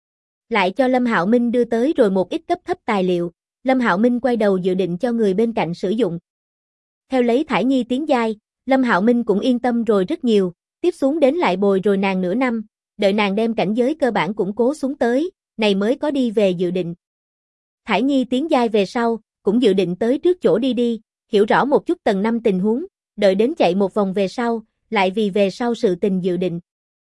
lại cho Lâm Hạo Minh đưa tới rồi một ít cấp thấp tài liệu, Lâm Hạo Minh quay đầu dự định cho người bên cạnh sử dụng. Theo lấy Thải Nhi tiến giai, Lâm Hạo Minh cũng yên tâm rồi rất nhiều, tiếp xuống đến lại bồi rồi nàng nửa năm, đợi nàng đem cảnh giới cơ bản củng cố xuống tới, này mới có đi về dự định. Thải Nhi tiến giai về sau, cũng dự định tới trước chỗ đi, hiểu rõ một chút tầng 5 tình huống, đợi đến chạy một vòng về sau, lại vì về sau sự tình dự định.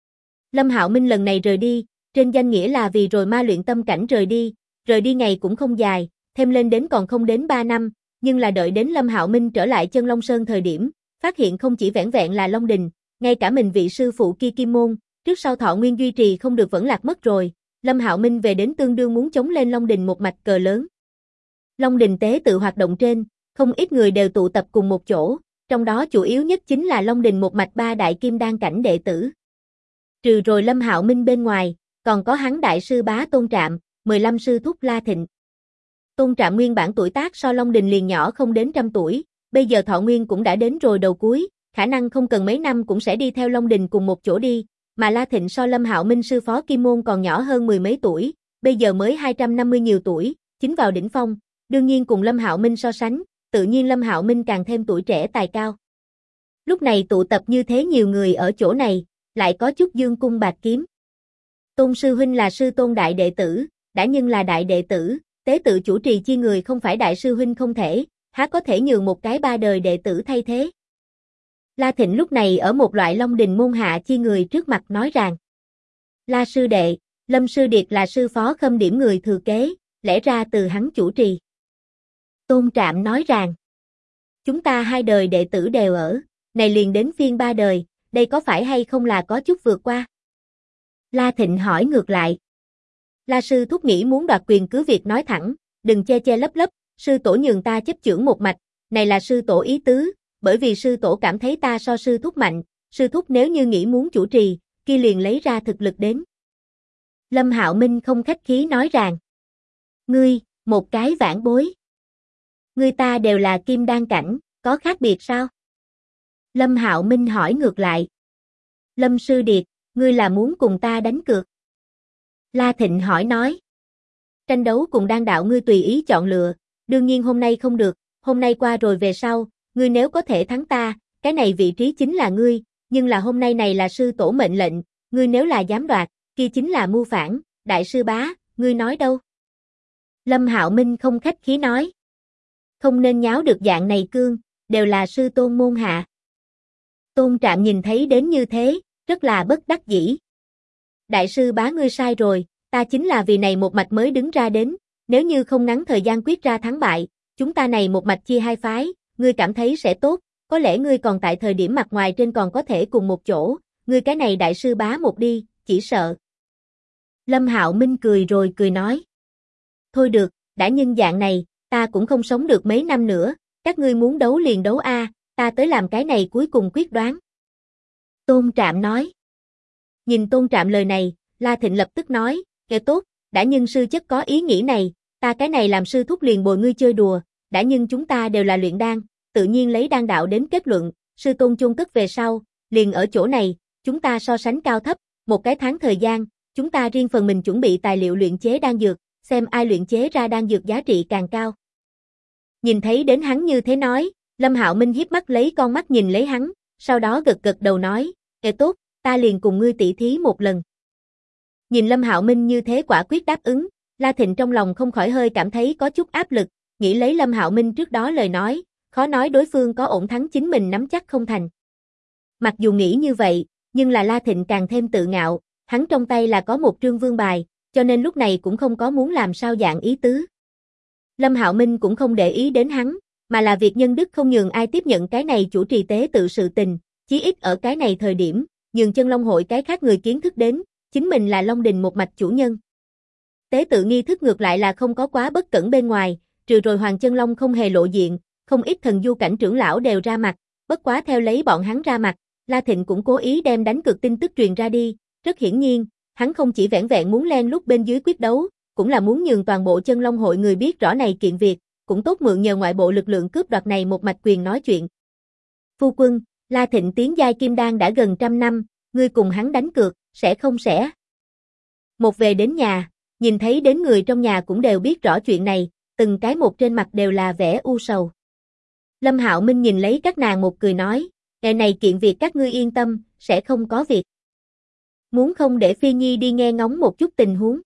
Lâm Hạo Minh lần này rời đi, trên danh nghĩa là vì rồi ma luyện tâm cảnh rời đi ngày cũng không dài, thêm lên đến còn không đến 3 năm, nhưng là đợi đến Lâm Hạo Minh trở lại Chân Long Sơn thời điểm, phát hiện không chỉ vẻn vẹn là Long Đình, ngay cả mình vị sư phụ kia Kim Môn, trước sau thọ nguyên duy trì không được vẫn lạc mất rồi, Lâm Hạo Minh về đến tương đương muốn chống lên Long Đình một mạch cờ lớn. Long Đình tế tự hoạt động trên, không ít người đều tụ tập cùng một chỗ, trong đó chủ yếu nhất chính là Long Đình một mạch 3 đại kim đan cảnh đệ tử. Trừ rồi Lâm Hạo Minh bên ngoài, còn có hắn đại sư Bá Tôn Trạm, 15 sư thúc La Thịnh. Tôn Trạm nguyên bản tuổi tác so Long Đình liền nhỏ không đến 100 tuổi, bây giờ thọ nguyên cũng đã đến rồi đầu cuối, khả năng không cần mấy năm cũng sẽ đi theo Long Đình cùng một chỗ đi, mà La Thịnh so Lâm Hạo Minh sư phó Kim Môn còn nhỏ hơn 10 mấy tuổi, bây giờ mới 250 nhiều tuổi, chính vào đỉnh phong, đương nhiên cùng Lâm Hạo Minh so sánh, tự nhiên Lâm Hạo Minh càng thêm tuổi trẻ tài cao. Lúc này tụ tập như thế nhiều người ở chỗ này, lại có chút dương cung bạc kiếm. Tôn sư huynh là sư Tôn đại đệ tử, đã nhưng là đại đệ tử, tế tự chủ trì chi người không phải đại sư huynh không thể, há có thể nhường một cái 3 đời đệ tử thay thế. La Thịnh lúc này ở một loại Long Đình môn hạ chi người trước mặt nói rằng: La sư đệ, Lâm sư điệt là sư phó Khâm Điểm người thừa kế, lẽ ra từ hắn chủ trì. Tôn Trạm nói rằng: Chúng ta 2 đời đệ tử đều ở, này liền đến phiên 3 đời, đây có phải hay không là có chút vượt qua. La Thịnh hỏi ngược lại. La sư thúc nghĩ muốn đoạt quyền cứ việc nói thẳng, đừng che che lấp lấp, sư tổ nhường ta chấp chưởng một mạch, này là sư tổ ý tứ, bởi vì sư tổ cảm thấy ta so sư thúc mạnh, sư thúc nếu như nghĩ muốn chủ trì, kia liền lấy ra thực lực đến. Lâm Hạo Minh không khách khí nói rằng, ngươi, một cái vãn bối. Ngươi ta đều là kim đan cảnh, có khác biệt sao? Lâm Hạo Minh hỏi ngược lại. Lâm Sư Điệt, ngươi là muốn cùng ta đánh cược? La Thịnh hỏi nói. Tranh đấu cùng đan đạo ngươi tùy ý chọn lựa, đương nhiên hôm nay không được, hôm nay qua rồi về sau, ngươi nếu có thể thắng ta, cái này vị trí chính là ngươi, nhưng là hôm nay này là sư tổ mệnh lệnh, ngươi nếu là dám đoạt, kia chính là mưu phản, đại sư bá, ngươi nói đâu? Lâm Hạo Minh không khách khí nói. Không nên nháo được dạng này cương, đều là sư tôn môn hạ. Tôn Trạm nhìn thấy đến như thế, rất là bất đắc dĩ. Đại sư bá ngươi sai rồi, ta chính là vì này một mạch mới đứng ra đến, nếu như không ngắn thời gian quyết ra thắng bại, chúng ta này một mạch chia hai phái, ngươi cảm thấy sẽ tốt, có lẽ ngươi còn tại thời điểm mặt ngoài trên còn có thể cùng một chỗ, ngươi cái này đại sư bá một đi, chỉ sợ. Lâm Hạo Minh cười rồi cười nói. Thôi được, đã nhân dạng này, ta cũng không sống được mấy năm nữa, các ngươi muốn đấu liền đấu a, ta tới làm cái này cuối cùng quyết đoán. Tôn Trạm nói. Nhìn Tôn Trạm lời này, La Thịnh lập tức nói, kẻ tốt, đã nhân sư chất có ý nghĩ này, ta cái này làm sư thúc liền bồi ngươi chơi đùa, đã nhưng chúng ta đều là luyện đan, tự nhiên lấy đan đạo đến kết luận, sư tôn chôn cất về sau, liền ở chỗ này, chúng ta so sánh cao thấp, một cái tháng thời gian, chúng ta riêng phần mình chuẩn bị tài liệu luyện chế đan dược, xem ai luyện chế ra đan dược giá trị càng cao. Nhìn thấy đến hắn như thế nói, Lâm Hạo Minh hiếp mắt lấy con mắt nhìn lấy hắn, sau đó gật gật đầu nói, kẻ tốt, ta liền cùng ngươi tỉ thí một lần. Nhìn Lâm Hạo Minh như thế quả quyết đáp ứng, La Thịnh trong lòng không khỏi hơi cảm thấy có chút áp lực, nghĩ lấy Lâm Hạo Minh trước đó lời nói, khó nói đối phương có ổn thắng chính mình nắm chắc không thành. Mặc dù nghĩ như vậy, nhưng là La Thịnh càng thêm tự ngạo, hắn trong tay là có một trương vương bài, cho nên lúc này cũng không có muốn làm sao dạng ý tứ. Lâm Hạo Minh cũng không để ý đến hắn, mà là việc nhân đức không nhường ai tiếp nhận cái này chủ trì tế tự sự tình, chí ít ở cái này thời điểm, nhường Chân Long hội cái khác người kiến thức đến, chính mình là Long Đình một mạch chủ nhân. Tế tự nghi thức ngược lại là không có quá bất cẩn bên ngoài, trừ rồi Hoàng Chân Long không hề lộ diện, không ít thần du cảnh trưởng lão đều ra mặt, bất quá theo lấy bọn hắn ra mặt, La Thịnh cũng cố ý đem đánh cược tin tức truyền ra đi, rất hiển nhiên, hắn không chỉ vẻn vẹn muốn len lút bên dưới quyết đấu, cũng là muốn nhường toàn bộ Chân Long hội người biết rõ này kiện việc, cũng tốt mượn nhờ ngoại bộ lực lượng cướp đoạt này một mạch quyền nói chuyện. Phu quân, La Thịnh tiến giai kim đan đã gần 100 năm, ngươi cùng hắn đánh cược, sẽ không sẽ. Một về đến nhà, nhìn thấy đến người trong nhà cũng đều biết rõ chuyện này, từng cái một trên mặt đều là vẻ u sầu. Lâm Hạo Minh nhìn lấy các nàng một cười nói, ngày này kiện việc các ngươi yên tâm, sẽ không có việc. Muốn không để Phi Nhi đi nghe ngóng một chút tình huống?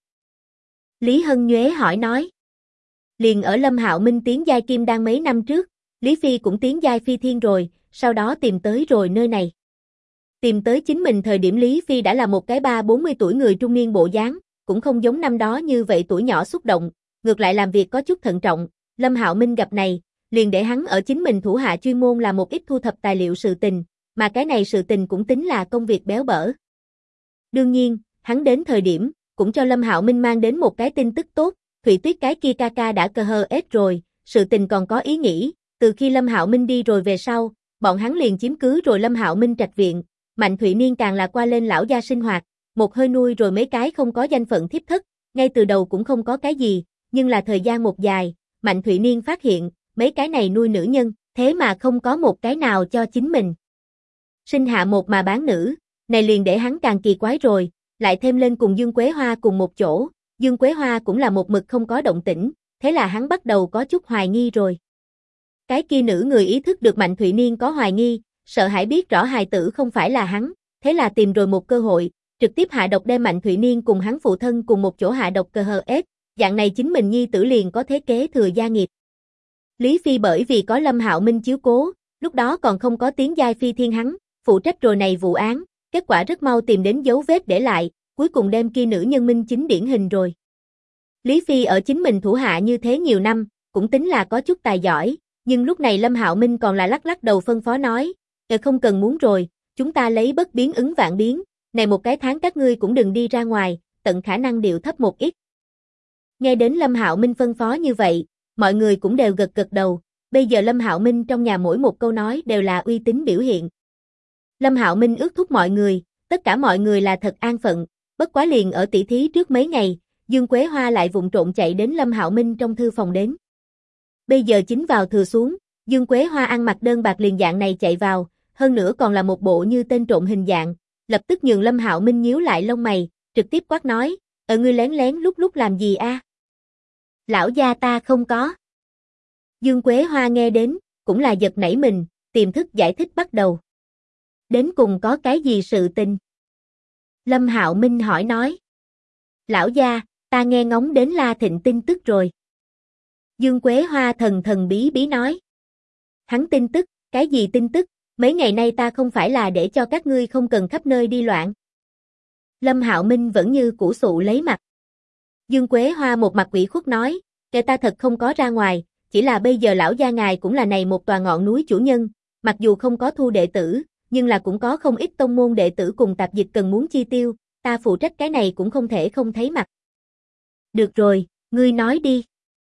Lý Hân Nhuế hỏi nói. Liền ở Lâm Hạo Minh tiến giai kim đan mấy năm trước, Lý Phi cũng tiến giai phi thiên rồi, sau đó tìm tới rồi nơi này. Tìm tới chính mình thời điểm Lý Phi đã là một cái 30-40 tuổi người trung niên bộ dáng, cũng không giống năm đó như vậy tuổi nhỏ xúc động, ngược lại làm việc có chút thận trọng. Lâm Hạo Minh gặp này, liền để hắn ở chính mình thủ hạ chuyên môn làm một ít thu thập tài liệu sự tình, mà cái này sự tình cũng tính là công việc béo bở. Đương nhiên, hắn đến thời điểm, cũng cho Lâm Hạo Minh mang đến một cái tin tức tốt, Thủy Tuyết cái kia ca ca đã cơ hờ ết rồi, sự tình còn có ý nghĩ, từ khi Lâm Hạo Minh đi rồi về sau, bọn hắn liền chiếm cứ rồi Lâm Hạo Minh trạch viện, Mạnh Thụy Niên càng là qua lên lão gia sinh hoạt, một hơi nuôi rồi mấy cái không có danh phận thiếp thất, ngay từ đầu cũng không có cái gì, nhưng là thời gian một dài, Mạnh Thụy Niên phát hiện, mấy cái này nuôi nữ nhân, thế mà không có một cái nào cho chính mình. Sinh hạ một mà bán nữ, này liền để hắn càng kỳ quái rồi, lại thêm lên cùng Dương Quế Hoa cùng một chỗ, Dương Quế Hoa cũng là một mực không có động tĩnh, thế là hắn bắt đầu có chút hoài nghi rồi. Cái kia nữ người ý thức được Mạnh Thụy Niên có hoài nghi, sợ hãi biết rõ hài tử không phải là hắn, thế là tìm rồi một cơ hội, trực tiếp hạ độc đem Mạnh Thụy Niên cùng hắn phụ thân cùng một chỗ hạ độc cơ hờ ết, dạng này chính mình nhi tử liền có thế kế thừa gia nghiệp. Lý Phi bởi vì có Lâm Hạo Minh chiếu cố, lúc đó còn không có tiến giai phi thiên hắn, phụ trách rồi này vụ án, kết quả rất mau tìm đến dấu vết để lại, cuối cùng đem kia nữ nhân minh chính điển hình rồi. Lý Phi ở chính mình thủ hạ như thế nhiều năm, cũng tính là có chút tài giỏi, nhưng lúc này Lâm Hạo Minh còn là lắc lắc đầu phân phó nói, không cần muốn rồi, chúng ta lấy bất biến ứng vạn biến, Này một cái tháng các ngươi cũng đừng đi ra ngoài, tận khả năng điệu thấp một ít. Nghe đến Lâm Hạo Minh phân phó như vậy, mọi người cũng đều gật gật đầu, bây giờ Lâm Hạo Minh trong nhà mỗi một câu nói đều là uy tín biểu hiện. Lâm Hạo Minh ước thúc mọi người, tất cả mọi người là thật an phận, bất quá liền ở tỉ thí trước mấy ngày, Dương Quế Hoa lại vụng trộn chạy đến Lâm Hạo Minh trong thư phòng đến. Bây giờ chính vào thừa xuống, Dương Quế Hoa ăn mặc đơn bạc liền dạng này chạy vào, hơn nữa còn là một bộ như tên trộm hình dạng, lập tức nhường Lâm Hạo Minh nhíu lại lông mày, trực tiếp quát nói, ngươi lén lén lúc lúc làm gì a? Lão gia ta không có. Dương Quế Hoa nghe đến, cũng là giật nảy mình, tiềm thức giải thích bắt đầu. Đến cùng có cái gì sự tình? Lâm Hạo Minh hỏi nói. Lão gia, ta nghe ngóng đến La Thịnh tin tức rồi. Dương Quế Hoa thần thần bí bí nói. Hắn tin tức, cái gì tin tức, mấy ngày nay ta không phải là để cho các ngươi không cần khắp nơi đi loạn. Lâm Hạo Minh vẫn như củ sụ lấy mặt. Dương Quế Hoa một mặt ủy khuất nói, kể ta thật không có ra ngoài, chỉ là bây giờ lão gia ngài cũng là này một tòa ngọn núi chủ nhân, mặc dù không có thu đệ tử, nhưng là cũng có không ít tông môn đệ tử cùng tạp dịch cần muốn chi tiêu, ta phụ trách cái này cũng không thể không thấy mặt. Được rồi, ngươi nói đi.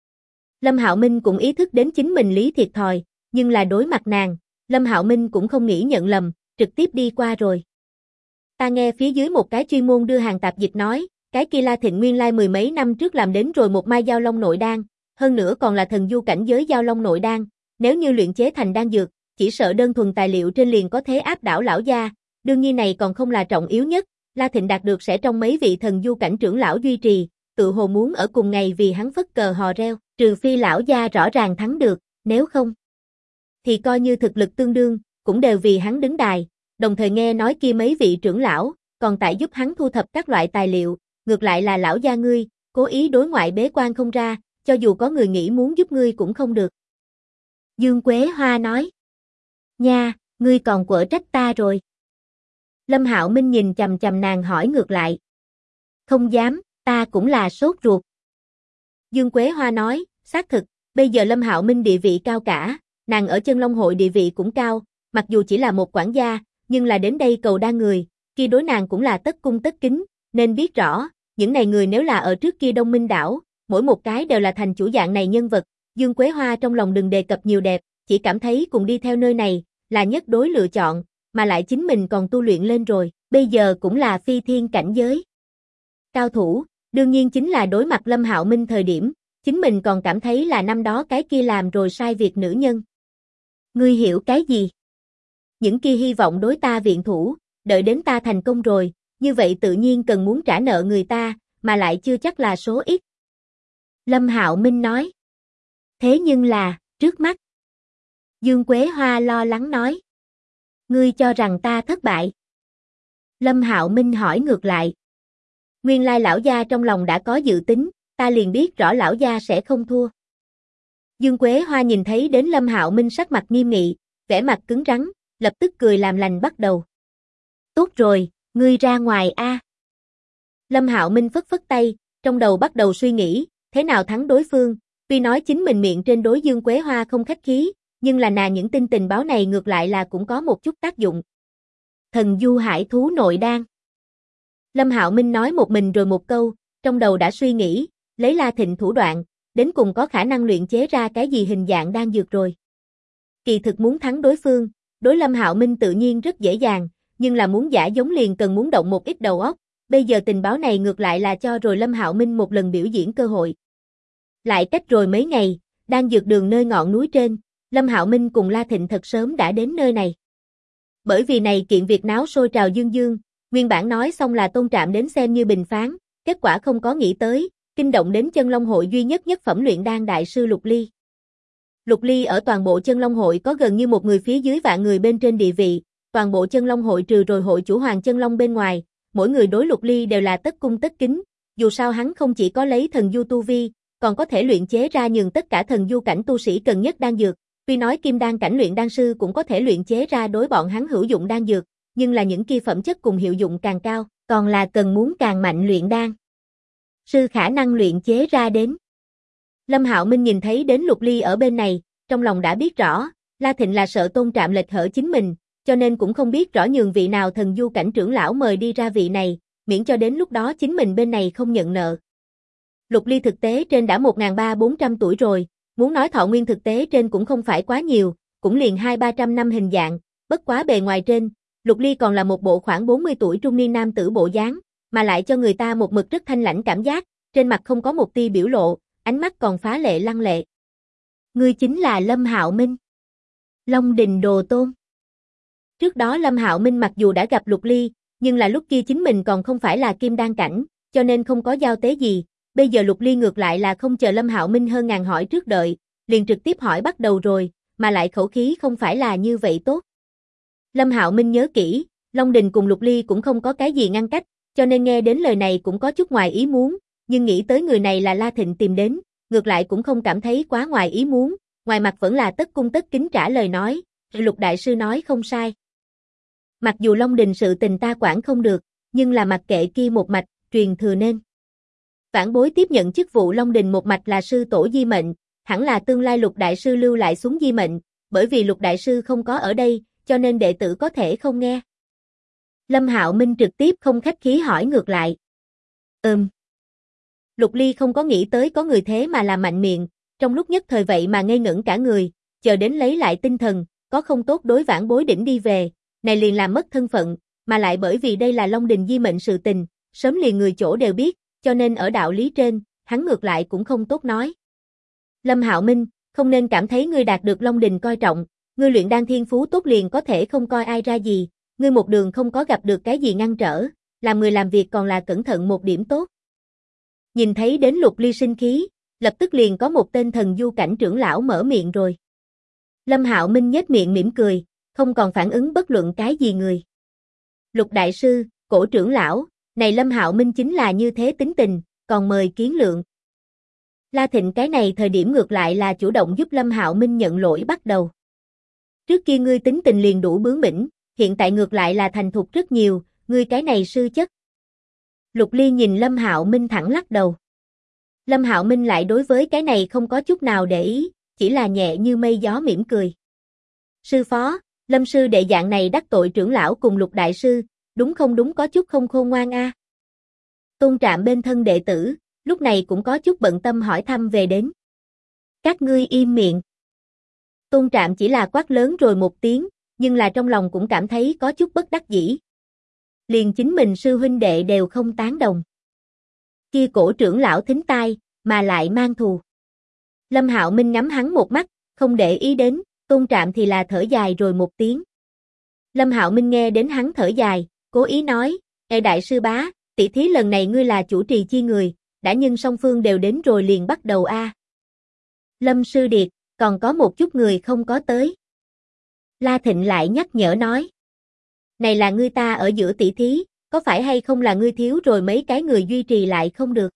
Lâm Hạo Minh cũng ý thức đến chính mình lý thiệt thòi, nhưng là đối mặt nàng, Lâm Hạo Minh cũng không nghĩ nhận lầm, trực tiếp đi qua rồi. Ta nghe phía dưới một cái chuyên môn đưa hàng tạp dịch nói, cái kia La Thịnh nguyên lai mười mấy năm trước làm đến rồi một mai giao long nội đan, hơn nữa còn là thần du cảnh giới giao long nội đan, nếu như luyện chế thành đan dược, chỉ sợ đơn thuần tài liệu trên liền có thế áp đảo lão gia, đương nhiên này còn không là trọng yếu nhất, La Thịnh đạt được sẽ trong mấy vị thần du cảnh trưởng lão duy trì, tự hồ muốn ở cùng ngày vì hắn phất cờ hò reo, trừ phi lão gia rõ ràng thắng được, nếu không thì coi như thực lực tương đương, cũng đều vì hắn đứng đài, đồng thời nghe nói kia mấy vị trưởng lão, còn tại giúp hắn thu thập các loại tài liệu, ngược lại là lão gia ngươi, cố ý đối ngoại bế quan không ra, cho dù có người nghĩ muốn giúp ngươi cũng không được. Dương Quế Hoa nói, nha, ngươi còn quở trách ta rồi. Lâm Hạo Minh nhìn chằm chằm nàng hỏi ngược lại. Không dám, ta cũng là sốt ruột. Dương Quế Hoa nói, xác thực, bây giờ Lâm Hạo Minh địa vị cao cả, nàng ở Chân Long hội địa vị cũng cao, mặc dù chỉ là một quản gia, nhưng là đến đây cầu đa người, kia đối nàng cũng là tất cung tất kính, nên biết rõ, những này người nếu là ở trước kia Đông Minh đảo, mỗi một cái đều là thành chủ dạng này nhân vật, Dương Quế Hoa trong lòng đừng đề cập nhiều đẹp, chỉ cảm thấy cùng đi theo nơi này, là nhất đối lựa chọn, mà lại chính mình còn tu luyện lên rồi, bây giờ cũng là phi thiên cảnh giới. Cao thủ, đương nhiên chính là đối mặt Lâm Hạo Minh thời điểm, chính mình còn cảm thấy là năm đó cái kia làm rồi sai việc nữ nhân. Ngươi hiểu cái gì? Những kia hy vọng đối ta viện thủ, đợi đến ta thành công rồi, như vậy tự nhiên cần muốn trả nợ người ta, mà lại chưa chắc là số ít. Lâm Hạo Minh nói. Thế nhưng là, trước mắt. Dương Quế Hoa lo lắng nói. Ngươi cho rằng ta thất bại. Lâm Hạo Minh hỏi ngược lại. Nguyên lai lão gia trong lòng đã có dự tính, ta liền biết rõ lão gia sẽ không thua. Dương Quế Hoa nhìn thấy đến Lâm Hạo Minh sắc mặt nghiêm nghị, vẻ mặt cứng rắn, lập tức cười làm lành bắt đầu. Tốt rồi, ngươi ra ngoài a. Lâm Hạo Minh phất phất tay, trong đầu bắt đầu suy nghĩ, thế nào thắng đối phương, tuy nói chính mình miệng trên đối Dương Quế Hoa không khách khí, nhưng là nàng những tin tình báo này ngược lại là cũng có một chút tác dụng. Thần du hải thú nội đan. Lâm Hạo Minh nói một mình rồi một câu, trong đầu đã suy nghĩ, lấy La Thịnh thủ đoạn, đến cùng có khả năng luyện chế ra cái gì hình dạng đan dược rồi. Kỳ thực muốn thắng đối phương, đối Lâm Hạo Minh tự nhiên rất dễ dàng, nhưng là muốn giả giống liền cần muốn động một ít đầu óc, bây giờ tình báo này ngược lại là cho rồi Lâm Hạo Minh một lần biểu diễn cơ hội. Lại cách rồi mấy ngày, đang dược đường nơi ngọn núi trên, Lâm Hạo Minh cùng La Thịnh thật sớm đã đến nơi này. Bởi vì này kiện việc náo sôi trào dương dương, nguyên bản nói xong là Tôn Trạm đến xem như bình phán, kết quả không có nghĩ tới, kinh động đến Chân Long hội duy nhất nhất phẩm luyện đan đại sư Lục Ly. Lục Ly ở toàn bộ Chân Long hội có gần như một người phía dưới vạn người bên trên địa vị, toàn bộ Chân Long hội trừ rồi hội chủ Hoàng Chân Long bên ngoài, mỗi người đối Lục Ly đều là tất cung tất kính, dù sao hắn không chỉ có lấy thần du tu vi, còn có thể luyện chế ra nhường tất cả thần du cảnh tu sĩ cần nhất đan dược, tuy nói kim đan cảnh luyện đan sư cũng có thể luyện chế ra đối bọn hắn hữu dụng đan dược, nhưng là những kia phẩm chất cùng hiệu dụng càng cao, còn là cần muốn càng mạnh luyện đan sư khả năng luyện chế ra đến. Lâm Hạo Minh nhìn thấy đến Lục Ly ở bên này, trong lòng đã biết rõ, La Thịnh là sợ Tôn Trạm lệch hở chính mình, cho nên cũng không biết rõ nhường vị nào thần du cảnh trưởng lão mời đi ra vị này, miễn cho đến lúc đó chính mình bên này không nhận nợ. Lục Ly thực tế trên đã 1.300-400 tuổi rồi, muốn nói thọ nguyên thực tế trên cũng không phải quá nhiều, cũng liền 200-300 năm hình dạng, bất quá bề ngoài trên, Lục Ly còn là một bộ khoảng 40 tuổi trung niên nam tử bộ dáng, mà lại cho người ta một mực rất thanh lãnh cảm giác, trên mặt không có một tia biểu lộ, ánh mắt còn phá lệ lăng lệ. Ngươi chính là Lâm Hạo Minh. Long Đình Đồ Tôn. Trước đó Lâm Hạo Minh mặc dù đã gặp Lục Ly, nhưng là lúc kia chính mình còn không phải là kim đan cảnh, cho nên không có giao tế gì. Bây giờ Lục Ly ngược lại là không chờ Lâm Hạo Minh hơn ngàn hỏi trước đợi, liền trực tiếp hỏi bắt đầu rồi, mà lại khẩu khí không phải là như vậy tốt. Lâm Hạo Minh nhớ kỹ, Long Đình cùng Lục Ly cũng không có cái gì ngăn cách, cho nên nghe đến lời này cũng có chút ngoài ý muốn, nhưng nghĩ tới người này là La Thịnh tìm đến, ngược lại cũng không cảm thấy quá ngoài ý muốn, ngoài mặt vẫn là tất cung tất kính trả lời nói, Lục đại sư nói không sai. Mặc dù Long Đình sự tình ta quản không được, nhưng là mặc kệ kia một mạch, truyền thừa nên. Vãn bối tiếp nhận chức vụ Long Đình một mạch là sư tổ di mệnh, hẳn là tương lai Lục đại sư lưu lại xuống di mệnh, bởi vì Lục đại sư không có ở đây, cho nên đệ tử có thể không nghe. Lâm Hạo Minh trực tiếp không khách khí hỏi ngược lại. Lục Ly không có nghĩ tới có người thế mà làm mạnh miệng, trong lúc nhất thời vậy mà ngây ngẩn cả người, chờ đến lấy lại tinh thần, có không tốt đối vãn bối đỉnh đi về, này liền làm mất thân phận, mà lại bởi vì đây là Long Đình di mệnh sự tình, sớm liền người chỗ đều biết, cho nên ở đạo lý trên, hắn ngược lại cũng không tốt nói. Lâm Hạo Minh, không nên cảm thấy ngươi đạt được Long Đình coi trọng, ngươi luyện đan thiên phú tốt liền có thể không coi ai ra gì, ngươi một đường không có gặp được cái gì ngăn trở, làm người làm việc còn là cẩn thận một điểm tốt. Nhìn thấy đến Lục Ly sinh khí, lập tức liền có một tên thần du cảnh trưởng lão mở miệng rồi. Lâm Hạo Minh nhếch miệng mỉm cười, không còn phản ứng bất luận cái gì người. Lục đại sư, cổ trưởng lão, này Lâm Hạo Minh chính là như thế tính tình, còn mời kiến lượng. La Thịnh cái này thời điểm ngược lại là chủ động giúp Lâm Hạo Minh nhận lỗi bắt đầu. Trước kia ngươi tính tình liền đủ bướng bỉnh, hiện tại ngược lại là thành thục rất nhiều, ngươi cái này sư chất. Lục Ly nhìn Lâm Hạo Minh thẳng lắc đầu. Lâm Hạo Minh lại đối với cái này không có chút nào để ý, chỉ là nhẹ như mây gió mỉm cười. Sư phó, Lâm sư đệ dạng này đắc tội trưởng lão cùng Lục đại sư, đúng không đúng có chút không khôn ngoan a. Tôn Trạm bên thân đệ tử, lúc này cũng có chút bận tâm hỏi thăm về đến. Các ngươi im miệng. Tôn Trạm chỉ là quát lớn rồi một tiếng, nhưng là trong lòng cũng cảm thấy có chút bất đắc dĩ. Liền chính mình sư huynh đệ đều không tán đồng. Kia cổ trưởng lão thính tai, mà lại mang thù. Lâm Hạo Minh ngắm hắn một mắt, không để ý đến, Tôn Trạm thì là thở dài rồi một tiếng. Lâm Hạo Minh nghe đến hắn thở dài, cố ý nói, Ê đại sư bá, tỷ thí lần này ngươi là chủ trì chi người, đã nhưng song phương đều đến rồi liền bắt đầu a. Lâm sư điệt, còn có một chút người không có tới. La Thịnh lại nhắc nhở nói. Này là ngươi ta ở giữa tỷ thí, có phải hay không là ngươi thiếu rồi mấy cái người duy trì lại không được.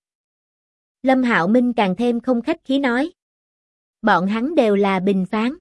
Lâm Hạo Minh càng thêm không khách khí nói. Bọn hắn đều là bình phán.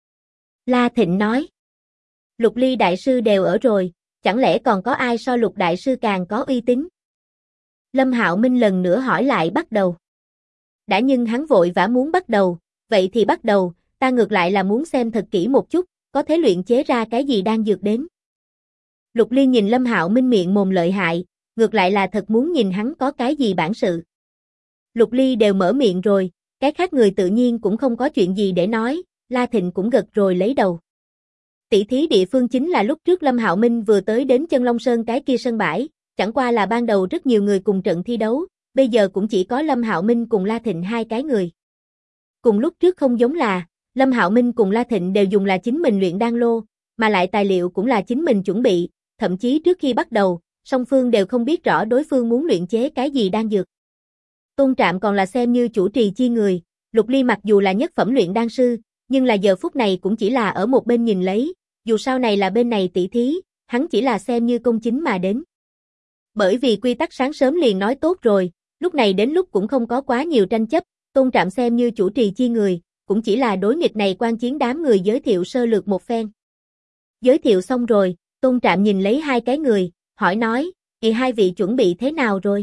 La Thịnh nói. Lục Ly đại sư đều ở rồi, chẳng lẽ còn có ai so Lục đại sư càng có uy tín? Lâm Hạo Minh lần nữa hỏi lại bắt đầu. Đã nhưng hắn vội vã muốn bắt đầu, vậy thì bắt đầu, ta ngược lại là muốn xem thật kỹ một chút, có thể luyện chế ra cái gì đang dược đến. Lục Ly nhìn Lâm Hạo Minh miệng mồm lợi hại, ngược lại là thật muốn nhìn hắn có cái gì bản sự. Lục Ly đều mở miệng rồi, cái khác người tự nhiên cũng không có chuyện gì để nói, La Thịnh cũng gật rồi lấy đầu. Tỷ thí địa phương chính là lúc trước Lâm Hạo Minh vừa tới đến Chân Long Sơn cái kia sân bãi, chẳng qua là ban đầu rất nhiều người cùng trận thi đấu, bây giờ cũng chỉ có Lâm Hạo Minh cùng La Thịnh hai cái người. Cùng lúc trước không giống là, Lâm Hạo Minh cùng La Thịnh đều dùng là chính mình luyện đan lô, mà lại tài liệu cũng là chính mình chuẩn bị, thậm chí trước khi bắt đầu, song phương đều không biết rõ đối phương muốn luyện chế cái gì đan dược. Tôn Trạm còn là xem như chủ trì chi người, Lục Ly mặc dù là nhất phẩm luyện đan sư, nhưng là giờ phút này cũng chỉ là ở một bên nhìn lấy, dù sau này là bên này tỷ thí, hắn chỉ là xem như công chính mà đến. Bởi vì quy tắc sáng sớm liền nói tốt rồi, lúc này đến lúc cũng không có quá nhiều tranh chấp, Tôn Trạm xem như chủ trì chi người, cũng chỉ là đối nghịch này quan chiến đám người giới thiệu sơ lược một phen. Giới thiệu xong rồi, Tôn Trạm nhìn lấy hai cái người, hỏi nói, hai vị chuẩn bị thế nào rồi?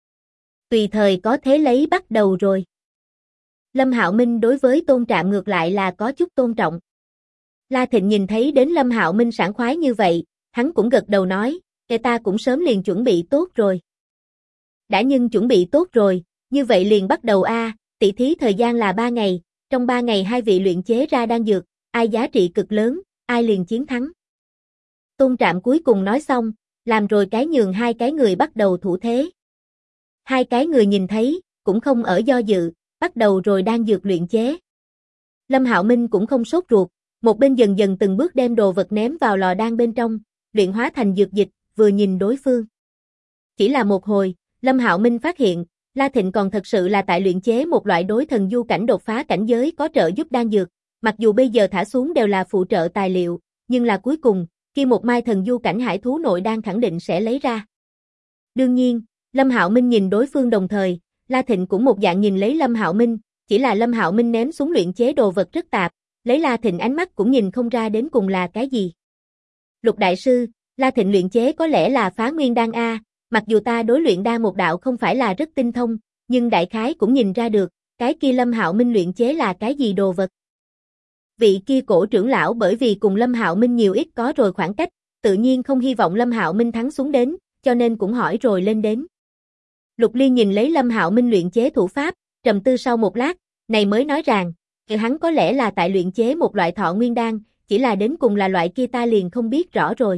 Tùy thời có thế lấy bắt đầu rồi. Lâm Hạo Minh đối với Tôn Trạm ngược lại là có chút tôn trọng. La Thịnh nhìn thấy đến Lâm Hạo Minh sảng khoái như vậy, hắn cũng gật đầu nói, ta cũng sớm liền chuẩn bị tốt rồi. Đã nhưng chuẩn bị tốt rồi, như vậy liền bắt đầu tỷ thí thời gian là 3 ngày, trong 3 ngày hai vị luyện chế ra đan dược, ai giá trị cực lớn, ai liền chiến thắng. Tôn Trạm cuối cùng nói xong, làm rồi cái nhường hai cái người bắt đầu thủ thế. Hai cái người nhìn thấy, cũng không ở do dự, bắt đầu rồi đan dược luyện chế. Lâm Hạo Minh cũng không sốt ruột, một bên dần dần từng bước đem đồ vật ném vào lò đan bên trong, luyện hóa thành dược dịch, vừa nhìn đối phương. Chỉ là một hồi, Lâm Hạo Minh phát hiện, La Thịnh còn thật sự là tại luyện chế một loại đối thần du cảnh đột phá cảnh giới có trợ giúp đan dược, mặc dù bây giờ thả xuống đều là phụ trợ tài liệu, nhưng là cuối cùng, khi một mai thần du cảnh hải thú nội đan khẳng định sẽ lấy ra. Đương nhiên, Lâm Hạo Minh nhìn đối phương đồng thời, La Thịnh cũng một dạng nhìn lấy Lâm Hạo Minh, chỉ là Lâm Hạo Minh ném xuống luyện chế đồ vật rất tạp, lấy La Thịnh ánh mắt cũng nhìn không ra đến cùng là cái gì. Lục đại sư, La Thịnh luyện chế có lẽ là phá nguyên đan mặc dù ta đối luyện đan một đạo không phải là rất tinh thông, nhưng đại khái cũng nhìn ra được, cái kia Lâm Hạo Minh luyện chế là cái gì đồ vật. Vị kia cổ trưởng lão bởi vì cùng Lâm Hạo Minh nhiều ít có rồi khoảng cách, tự nhiên không hy vọng Lâm Hạo Minh thắng xuống đến, cho nên cũng hỏi rồi lên đến. Lục Ly nhìn lấy Lâm Hạo Minh luyện chế thủ pháp, trầm tư sau một lát, này mới nói rằng, hắn có lẽ là tại luyện chế một loại thọ nguyên đan, chỉ là đến cùng là loại kia ta liền không biết rõ rồi.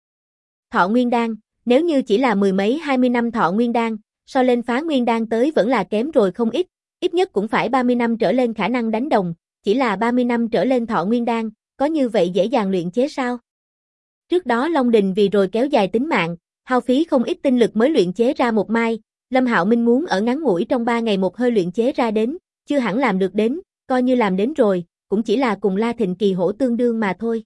Thọ nguyên đan, nếu như chỉ là 10 mấy 20 năm thọ nguyên đan, so lên phá nguyên đan tới vẫn là kém rồi không ít nhất cũng phải 30 năm trở lên khả năng đánh đồng, chỉ là 30 năm trở lên thọ nguyên đan, có như vậy dễ dàng luyện chế sao? Trước đó Long Đình vì rồi kéo dài tính mạng, hao phí không ít tinh lực mới luyện chế ra một mai, Lâm Hạo Minh muốn ở ngắn ngủi trong 3 ngày một hơi luyện chế ra đến, chưa hẳn làm được đến, coi như làm đến rồi, cũng chỉ là cùng La Thịnh kỳ hổ tương đương mà thôi.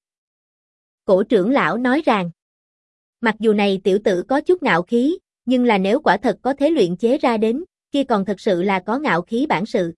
Cổ trưởng lão nói rằng, mặc dù này tiểu tử có chút ngạo khí, nhưng là nếu quả thật có thể luyện chế ra đến, kia còn thật sự là có ngạo khí bản sự.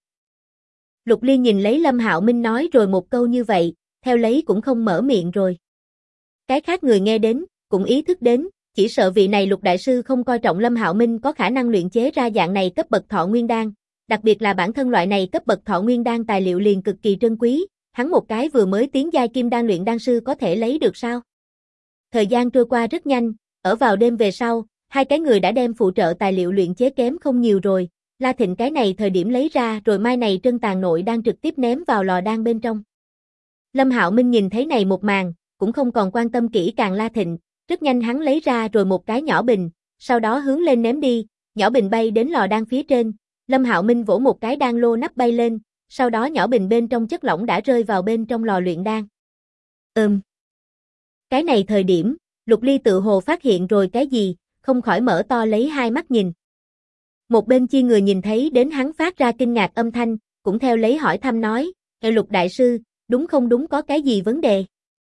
Lục Ly nhìn lấy Lâm Hạo Minh nói rồi một câu như vậy, theo lấy cũng không mở miệng rồi. Cái khác người nghe đến, cũng ý thức đến, chỉ sợ vị này Lục đại sư không coi trọng Lâm Hạo Minh có khả năng luyện chế ra dạng này cấp bậc thọ nguyên đan, đặc biệt là bản thân loại này cấp bậc thọ nguyên đan tài liệu liền cực kỳ trân quý, hắn một cái vừa mới tiến giai kim đan luyện đan sư có thể lấy được sao? Thời gian trôi qua rất nhanh, ở vào đêm về sau, hai cái người đã đem phụ trợ tài liệu luyện chế kém không nhiều rồi, La Thịnh cái này thời điểm lấy ra rồi mai này trân tàn nội đang trực tiếp ném vào lò đan bên trong. Lâm Hạo Minh nhìn thấy này một màn, cũng không còn quan tâm kỹ càng La Thịnh, rất nhanh hắn lấy ra rồi một cái nhỏ bình, sau đó hướng lên ném đi, nhỏ bình bay đến lò đan phía trên, Lâm Hạo Minh vỗ một cái đan lô nắp bay lên, sau đó nhỏ bình bên trong chất lỏng đã rơi vào bên trong lò luyện đan. Cái này thời điểm, Lục Ly tự hồ phát hiện rồi cái gì, không khỏi mở to lấy hai mắt nhìn. Một bên chi người nhìn thấy đến hắn phát ra kinh ngạc âm thanh, cũng theo lấy hỏi thăm nói, Lục đại sư, đúng không đúng có cái gì vấn đề?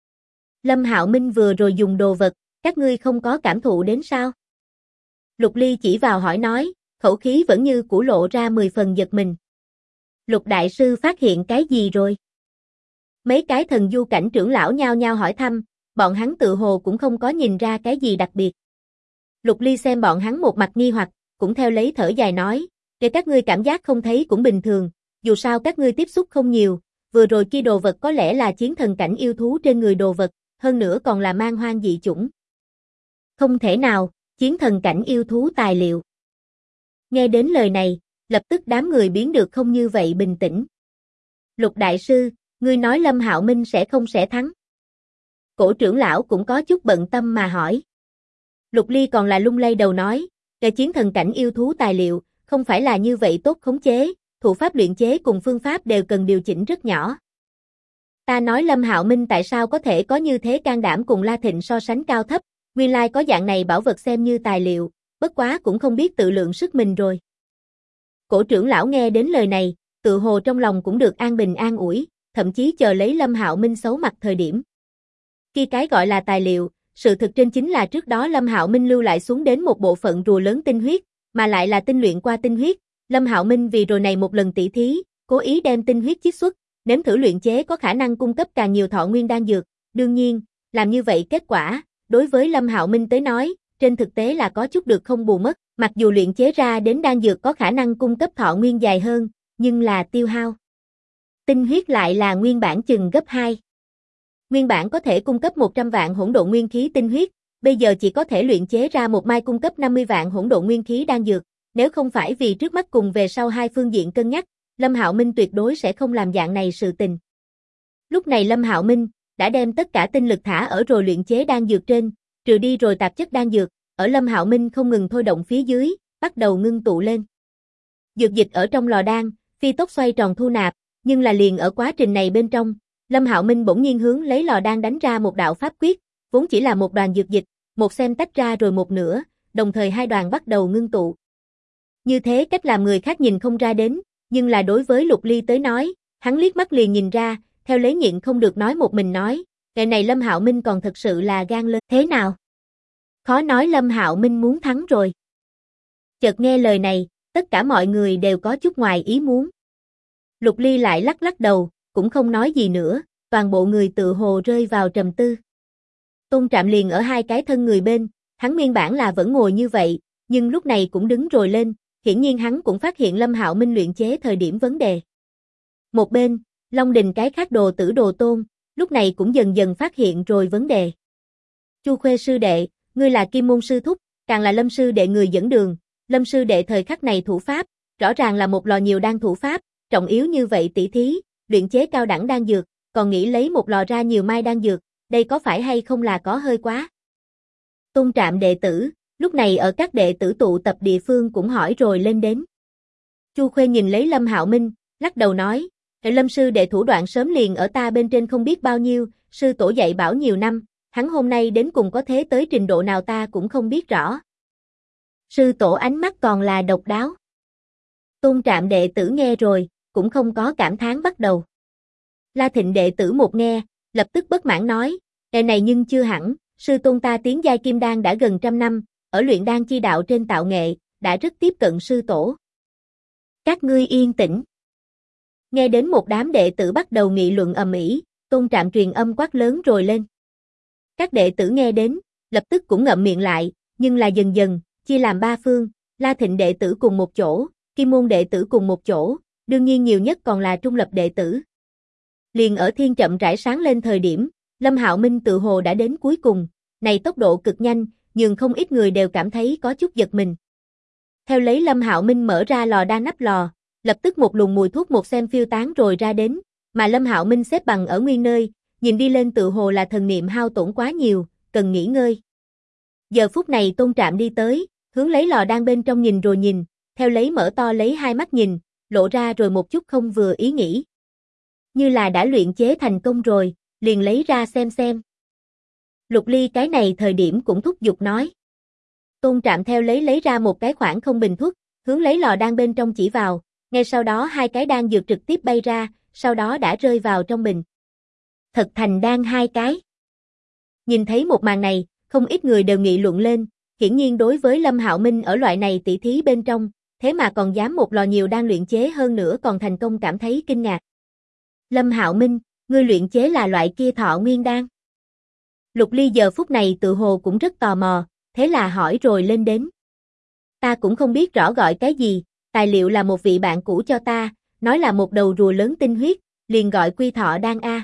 Lâm Hạo Minh vừa rồi dùng đồ vật, các ngươi không có cảm thụ đến sao? Lục Ly chỉ vào hỏi nói, khẩu khí vẫn như cũ lộ ra 10 phần giật mình. Lục đại sư phát hiện cái gì rồi? Mấy cái thần du cảnh trưởng lão nhao nhao hỏi thăm, bọn hắn tự hồ cũng không có nhìn ra cái gì đặc biệt. Lục Ly xem bọn hắn một mặt nghi hoặc, cũng theo lấy thở dài nói, để các ngươi cảm giác không thấy cũng bình thường, dù sao các ngươi tiếp xúc không nhiều, vừa rồi kia đồ vật có lẽ là chiến thần cảnh yêu thú trên người đồ vật, hơn nữa còn là man hoang dị chủng. Không thể nào, chiến thần cảnh yêu thú tài liệu. Nghe đến lời này, lập tức đám người biến được không như vậy bình tĩnh. Lục đại sư, ngươi nói Lâm Hạo Minh sẽ thắng. Cổ trưởng lão cũng có chút bận tâm mà hỏi. Lục Ly còn là lung lay đầu nói, cái chiến thần cảnh yêu thú tài liệu, không phải là như vậy tốt khống chế, thủ pháp luyện chế cùng phương pháp đều cần điều chỉnh rất nhỏ. Ta nói Lâm Hạo Minh tại sao có thể có như thế can đảm cùng La Thịnh so sánh cao thấp, nguyên lai có dạng này bảo vật xem như tài liệu, bất quá cũng không biết tự lượng sức mình rồi. Cổ trưởng lão nghe đến lời này, tự hồ trong lòng cũng được an bình an ủi, thậm chí chờ lấy Lâm Hạo Minh xấu mặt thời điểm. Khi cái gọi là tài liệu, sự thực trên chính là trước đó Lâm Hạo Minh lưu lại xuống đến một bộ phận rùa lớn tinh huyết, mà lại là tinh luyện qua tinh huyết. Lâm Hạo Minh vì rồi này một lần tỉ thí, cố ý đem tinh huyết chiết xuất, nếm thử luyện chế có khả năng cung cấp càng nhiều thọ nguyên đan dược. Đương nhiên, làm như vậy kết quả, đối với Lâm Hạo Minh tới nói, trên thực tế là có chút được không bù mất, mặc dù luyện chế ra đến đan dược có khả năng cung cấp thọ nguyên dài hơn, nhưng là tiêu hao. Tinh huyết lại là nguyên bản chừng gấp 2. Nguyên bản có thể cung cấp 100 vạn hỗn độn nguyên khí tinh huyết, bây giờ chỉ có thể luyện chế ra một mai cung cấp 50 vạn hỗn độn nguyên khí đan dược, nếu không phải vì trước mắt cùng về sau hai phương diện cân nhắc, Lâm Hạo Minh tuyệt đối sẽ không làm dạng này sự tình. Lúc này Lâm Hạo Minh đã đem tất cả tinh lực thả ở rồi luyện chế đan dược trên, trừ đi rồi tạp chất đan dược, ở Lâm Hạo Minh không ngừng thôi động phía dưới, bắt đầu ngưng tụ lên. Dược dịch ở trong lò đan, phi tốc xoay tròn thu nạp, nhưng là liền ở quá trình này bên trong, Lâm Hạo Minh bỗng nhiên hướng lấy lò đan đánh ra một đạo pháp quyết, vốn chỉ là một đoàn dược dịch, một xem tách ra rồi một nửa, đồng thời hai đoàn bắt đầu ngưng tụ. Như thế cách làm người khác nhìn không ra đến, nhưng là đối với Lục Ly tới nói, hắn liếc mắt liền nhìn ra, theo lấy nhịn không được nói một mình nói, ngày này Lâm Hạo Minh còn thật sự là gan lớn thế nào? Khó nói Lâm Hạo Minh muốn thắng rồi. Chợt nghe lời này, tất cả mọi người đều có chút ngoài ý muốn. Lục Ly lại lắc lắc đầu, cũng không nói gì nữa, toàn bộ người tự hồ rơi vào trầm tư. Tôn Trạm liền ở hai cái thân người bên, hắn nguyên bản là vẫn ngồi như vậy, nhưng lúc này cũng đứng rồi lên, hiển nhiên hắn cũng phát hiện Lâm Hạo Minh luyện chế thời điểm vấn đề. Một bên, Long Đình cái khác đồ tử đồ tôn, lúc này cũng dần dần phát hiện rồi vấn đề. Chu Khuê sư đệ, ngươi là Kim môn sư thúc, càng là Lâm sư đệ người dẫn đường, Lâm sư đệ thời khắc này thủ pháp, rõ ràng là một lò nhiều đan thủ pháp, trọng yếu như vậy tỷ thí, luyện chế cao đẳng đan dược, còn nghĩ lấy một lò ra nhiều mai đan dược, đây có phải hay không là có hơi quá. Tôn Trạm đệ tử, lúc này ở các đệ tử tụ tập địa phương cũng hỏi rồi lên đến. Chu Khuê nhìn lấy Lâm Hạo Minh, lắc đầu nói, Lâm sư đệ thủ đoạn sớm liền ở ta bên trên không biết bao nhiêu, sư tổ dạy bảo nhiều năm, hắn hôm nay đến cùng có thế tới trình độ nào ta cũng không biết rõ. Sư tổ ánh mắt còn là độc đáo. Tôn Trạm đệ tử nghe rồi, cũng không có cảm thán bắt đầu. La Thịnh đệ tử một nghe, lập tức bất mãn nói, cái này nhưng chưa hẳn, sư tôn ta tiến giai kim đan đã gần 100 năm, ở luyện đan chi đạo trên tạo nghệ, đã rất tiếp cận sư tổ. Các ngươi yên tĩnh. Nghe đến một đám đệ tử bắt đầu nghị luận ầm ĩ, Tôn Trạm truyền âm quát lớn rồi lên. Các đệ tử nghe đến, lập tức cũng ngậm miệng lại, nhưng là dần dần, chia làm ba phương, La Thịnh đệ tử cùng một chỗ, Kim môn đệ tử cùng một chỗ, đương nhiên nhiều nhất còn là trung lập đệ tử. Liền ở thiên chậm rãi sáng lên thời điểm, Lâm Hạo Minh tự hồ đã đến cuối cùng, này tốc độ cực nhanh, nhưng không ít người đều cảm thấy có chút giật mình. Theo lấy Lâm Hạo Minh mở ra lò đan nắp lò, lập tức một luồng mùi thuốc một xem phiêu tán rồi ra đến, mà Lâm Hạo Minh xếp bằng ở nguyên nơi, nhìn đi lên tự hồ là thần niệm hao tổn quá nhiều, cần nghỉ ngơi. Giờ phút này Tôn Trạm đi tới, hướng lấy lò đan bên trong nhìn rồi nhìn, theo lấy mở to lấy hai mắt nhìn, lộ ra rồi một chút không vừa ý nghĩ. Như là đã luyện chế thành công rồi, liền lấy ra xem. Lục Ly cái này thời điểm cũng thúc giục nói. Tôn Trạm theo lấy ra một cái khoảng không bình thuốc, hướng lấy lò đan bên trong chỉ vào, ngay sau đó hai cái đan dược trực tiếp bay ra, sau đó đã rơi vào trong bình. Thật thành đan hai cái. Nhìn thấy một màn này, không ít người đều nghị luận lên, hiển nhiên đối với Lâm Hạo Minh ở loại này tỷ thí bên trong, thế mà còn dám một lò nhiều đan luyện chế hơn nữa còn thành công cảm thấy kinh ngạc. Lâm Hạo Minh, ngươi luyện chế là loại kia thọ nguyên đan. Lục Ly giờ phút này tự hồ cũng rất tò mò, thế là hỏi rồi lên đến. Ta cũng không biết rõ gọi cái gì, tài liệu là một vị bạn cũ cho ta, nói là một đầu rùa lớn tinh huyết, liền gọi quy thọ đan a.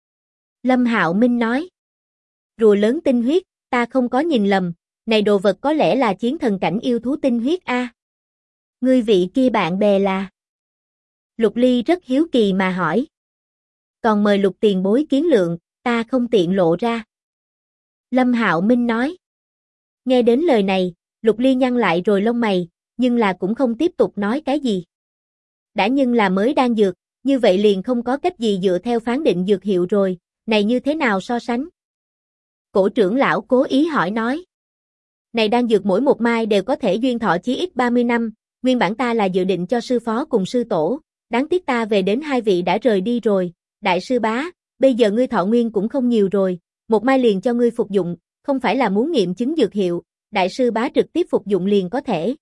Lâm Hạo Minh nói. Rùa lớn tinh huyết, ta không có nhìn lầm, này đồ vật có lẽ là chiến thần cảnh yêu thú tinh huyết a. Ngươi vị kia bạn bè là? Lục Ly rất hiếu kỳ mà hỏi. Còn mời Lục tiền bối kiến lượng, ta không tiện lộ ra. Lâm Hạo Minh nói. Nghe đến lời này, Lục Ly nhăn lại rồi lông mày, nhưng là cũng không tiếp tục nói cái gì. Đã nhưng là mới đan dược, như vậy liền không có cách gì dựa theo phán định dược hiệu rồi, này như thế nào so sánh? Cổ trưởng lão cố ý hỏi nói. Này đan dược mỗi một mai đều có thể duyên thọ chí ít 30 năm, nguyên bản ta là dự định cho sư phó cùng sư tổ, đáng tiếc ta về đến hai vị đã rời đi rồi, đại sư bá, bây giờ ngươi thọ nguyên cũng không nhiều rồi, một mai liền cho ngươi phục dụng, không phải là muốn nghiệm chứng dược hiệu, đại sư bá trực tiếp phục dụng liền có thể.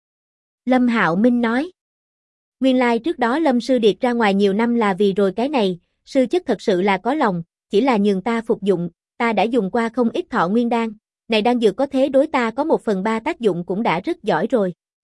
Lâm Hạo Minh nói. Nguyên lai trước đó Lâm sư điệt ra ngoài nhiều năm là vì rồi cái này, sư chất thật sự là có lòng, chỉ là nhường ta phục dụng, ta đã dùng qua không ít thọ nguyên đan, này đan dược có thế đối ta có 1/3 tác dụng cũng đã rất giỏi rồi.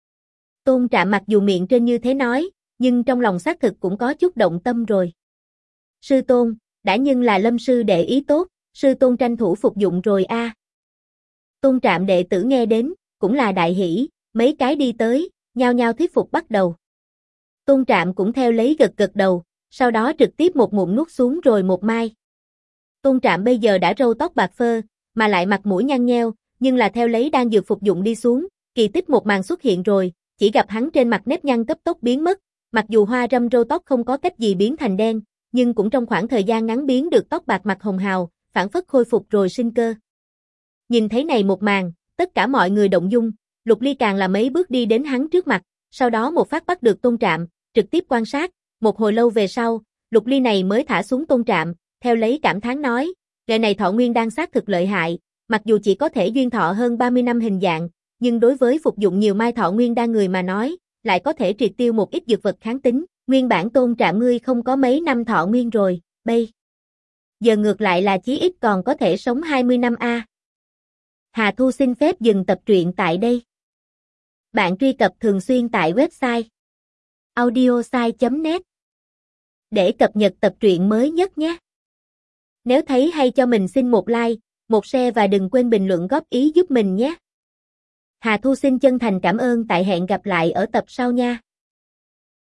Tôn Trạm mặc dù miệng trên như thế nói, nhưng trong lòng xác thực cũng có chút động tâm rồi. Sư tôn, đã nhưng là Lâm sư đệ ý tốt, sư tôn tranh thủ phục dụng rồi a. Tôn Trạm đệ tử nghe đến, cũng là đại hỉ, mấy cái đi tới, nhao nhao thuyết phục bắt đầu. Tôn Trạm cũng theo lấy gật gật đầu, sau đó trực tiếp một ngụm nuốt xuống rồi một mai. Tôn Trạm bây giờ đã râu tóc bạc phơ, mà lại mặt mũi nhăn nheo, nhưng là theo lấy đan dược phục dụng đi xuống, kỳ tích một màn xuất hiện rồi, chỉ gặp hắn trên mặt nếp nhăn cấp tốc biến mất, mặc dù hoa râm râu tóc không có cách gì biến thành đen, nhưng cũng trong khoảng thời gian ngắn biến được tóc bạc mặt hồng hào, phản phất khôi phục rồi sinh cơ. Nhìn thấy này một màn, tất cả mọi người động dung, Lục Ly càng là mấy bước đi đến hắn trước mặt, sau đó một phát bắt được Tôn Trạm, trực tiếp quan sát, một hồi lâu về sau, Lục Ly này mới thả xuống Tôn Trạm, theo lấy cảm thán nói, ngày này thọ nguyên đan xác thực lợi hại, mặc dù chỉ có thể duyên thọ hơn 30 năm hình dạng, nhưng đối với phục dụng nhiều mai thọ nguyên đan người mà nói, lại có thể triệt tiêu một ít dược vật kháng tính, nguyên bản Tôn Trạm ngươi không có mấy năm thọ nguyên rồi, bây giờ ngược lại là chí ít còn có thể sống 20 năm a. Hà Thu xin phép dừng tập truyện tại đây. Bạn truy cập thường xuyên tại website audiosai.net để cập nhật tập truyện mới nhất nhé. Nếu thấy hay cho mình xin một like, một share và đừng quên bình luận góp ý giúp mình nhé. Hà Thu xin chân thành cảm ơn, tại hẹn gặp lại ở tập sau nha.